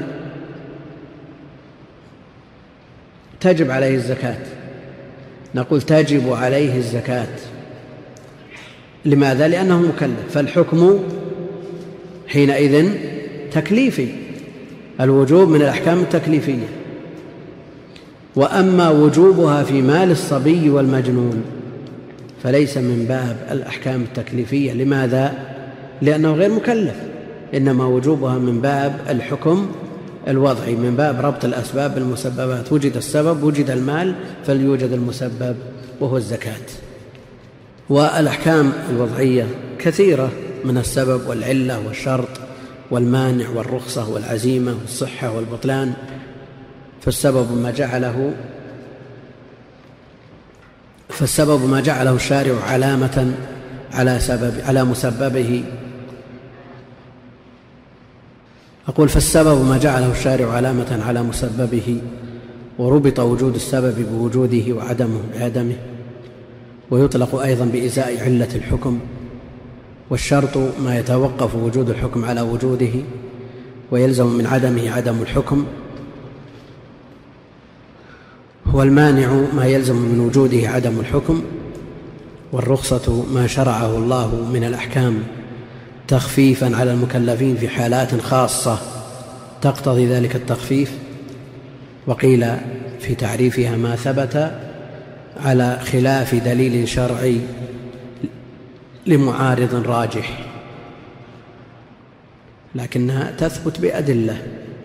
تجب عليه الزكاة. نقول تجب عليه الزكاة. لماذا؟ لأنه مكلف، فالحكم حينئذ تكليفي، الوجوب من الأحكام التكليفية. وأما وجوبها في مال الصبي والمجنون فليس من باب الأحكام التكليفية. لماذا؟ لأنه غير مكلف، إنما وجوبها من باب الحكم الوضعي، من باب ربط الأسباب بالمسببات. وجد السبب وجد المال فليوجد المسبب وهو الزكاة. والأحكام الوضعية كثيرة من السبب والعلة والشرط والمانع والرخصة والعزيمة والصحة والبطلان. فالسبب ما جعله فالسبب ما جعله الشارع علامة على سبب على مسببه. أقول فالسبب ما جعله الشارع علامة على مسببه، وربط وجود السبب بوجوده وعدمه بعدمه. ويطلق أيضا بإزاء علة الحكم. والشرط ما يتوقف وجود الحكم على وجوده ويلزم من عدمه عدم الحكم. والمانع ما يلزم من وجوده عدم الحكم. والرخصة ما شرعه الله من الأحكام تخفيفا على المكلفين في حالات خاصة تقتضي ذلك التخفيف. وقيل في تعريفها ما ثبت على خلاف دليل شرعي لمعارض راجح، لكنها تثبت بأدلة.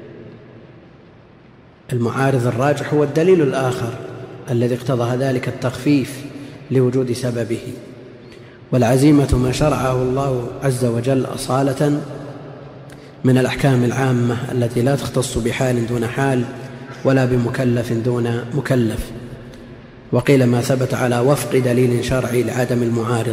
المعارض الراجح هو الدليل الآخر الذي اقتضى ذلك التخفيف لوجود سببه. والعزيمة ما شرعه الله عز وجل أصالة من الأحكام العامة التي لا تختص بحال دون حال ولا بمكلف دون مكلف. وقيل ما ثبت على وفق دليل شرعي لعدم المعارض.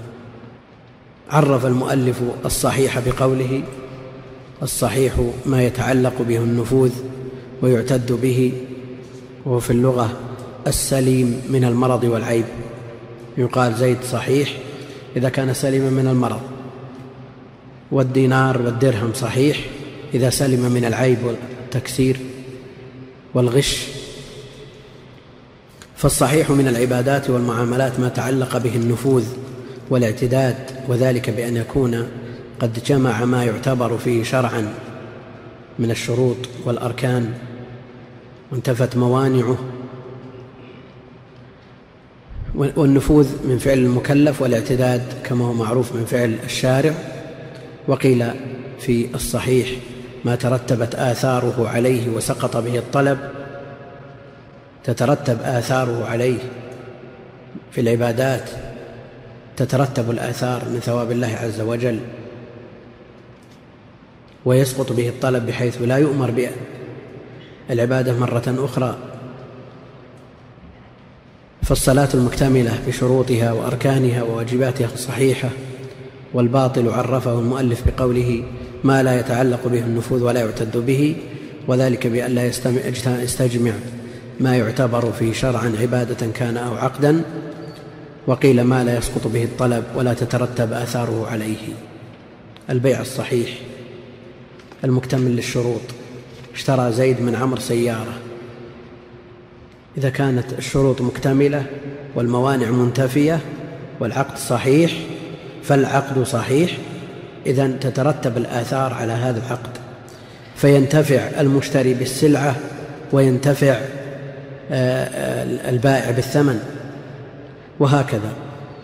عرف المؤلف الصحيح بقوله: الصحيح ما يتعلق به النفوذ ويعتد به، وهو في اللغة السليم من المرض والعيب. يقال زيد صحيح إذا كان سليما من المرض، والدينار والدرهم صحيح إذا سلم من العيب والتكسير والغش. فالصحيح من العبادات والمعاملات ما تعلق به النفوذ والاعتداد، وذلك بأن يكون قد جمع ما يعتبر فيه شرعا من الشروط والأركان وانتفت موانعه. والنفوذ من فعل المكلف، والاعتداد كما هو معروف من فعل الشارع. وقيل في الصحيح ما ترتبت آثاره عليه وسقط به الطلب. تترتب آثاره عليه في العبادات، تترتب الآثار من ثواب الله عز وجل، ويسقط به الطلب بحيث لا يؤمر بالعبادة مرة أخرى. فالصلاة المكتملة بشروطها وأركانها وواجباتها الصحيحة. والباطل عرفه المؤلف بقوله: ما لا يتعلق به النفوذ ولا يعتد به، وذلك بأن لا يستجمع ما يعتبر فيه شرعا عبادة كان أو عقدا. وقيل ما لا يسقط به الطلب ولا تترتب آثاره عليه. البيع الصحيح المكتمل للشروط. اشترى زيد من عمرو سيارة، إذا كانت الشروط مكتملة والموانع منتفية والعقد صحيح فالعقد صحيح، إذن تترتب الآثار على هذا العقد، فينتفع المشتري بالسلعة وينتفع البائع بالثمن، وهكذا.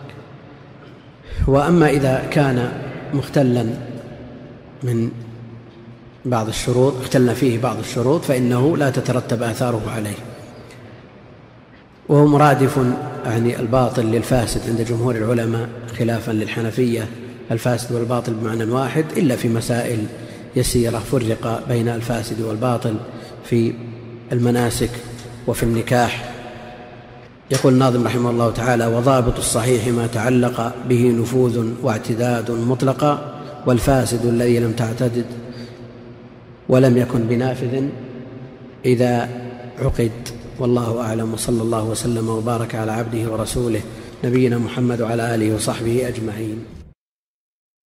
وأما إذا كان مختلا من بعض الشروط، اختلنا فيه بعض الشروط، فإنه لا تترتب آثاره عليه. وهو مرادف يعني الباطل للفاسد عند جمهور العلماء، خلافا للحنفية الفاسد والباطل بمعنى واحد، إلا في مسائل يسيرة فرق بين الفاسد والباطل في المناسك وفي النكاح. يقول الناظم رحمه الله تعالى: وضابط الصحيح ما تعلق به نفوذ واعتداد مطلقا، والفاسد الذي لم تعتدد ولم يكن بنافذ إذا عقد. والله أعلم، وصلى الله وسلم وبارك على عبده ورسوله نبينا محمد وعلى آله وصحبه أجمعين.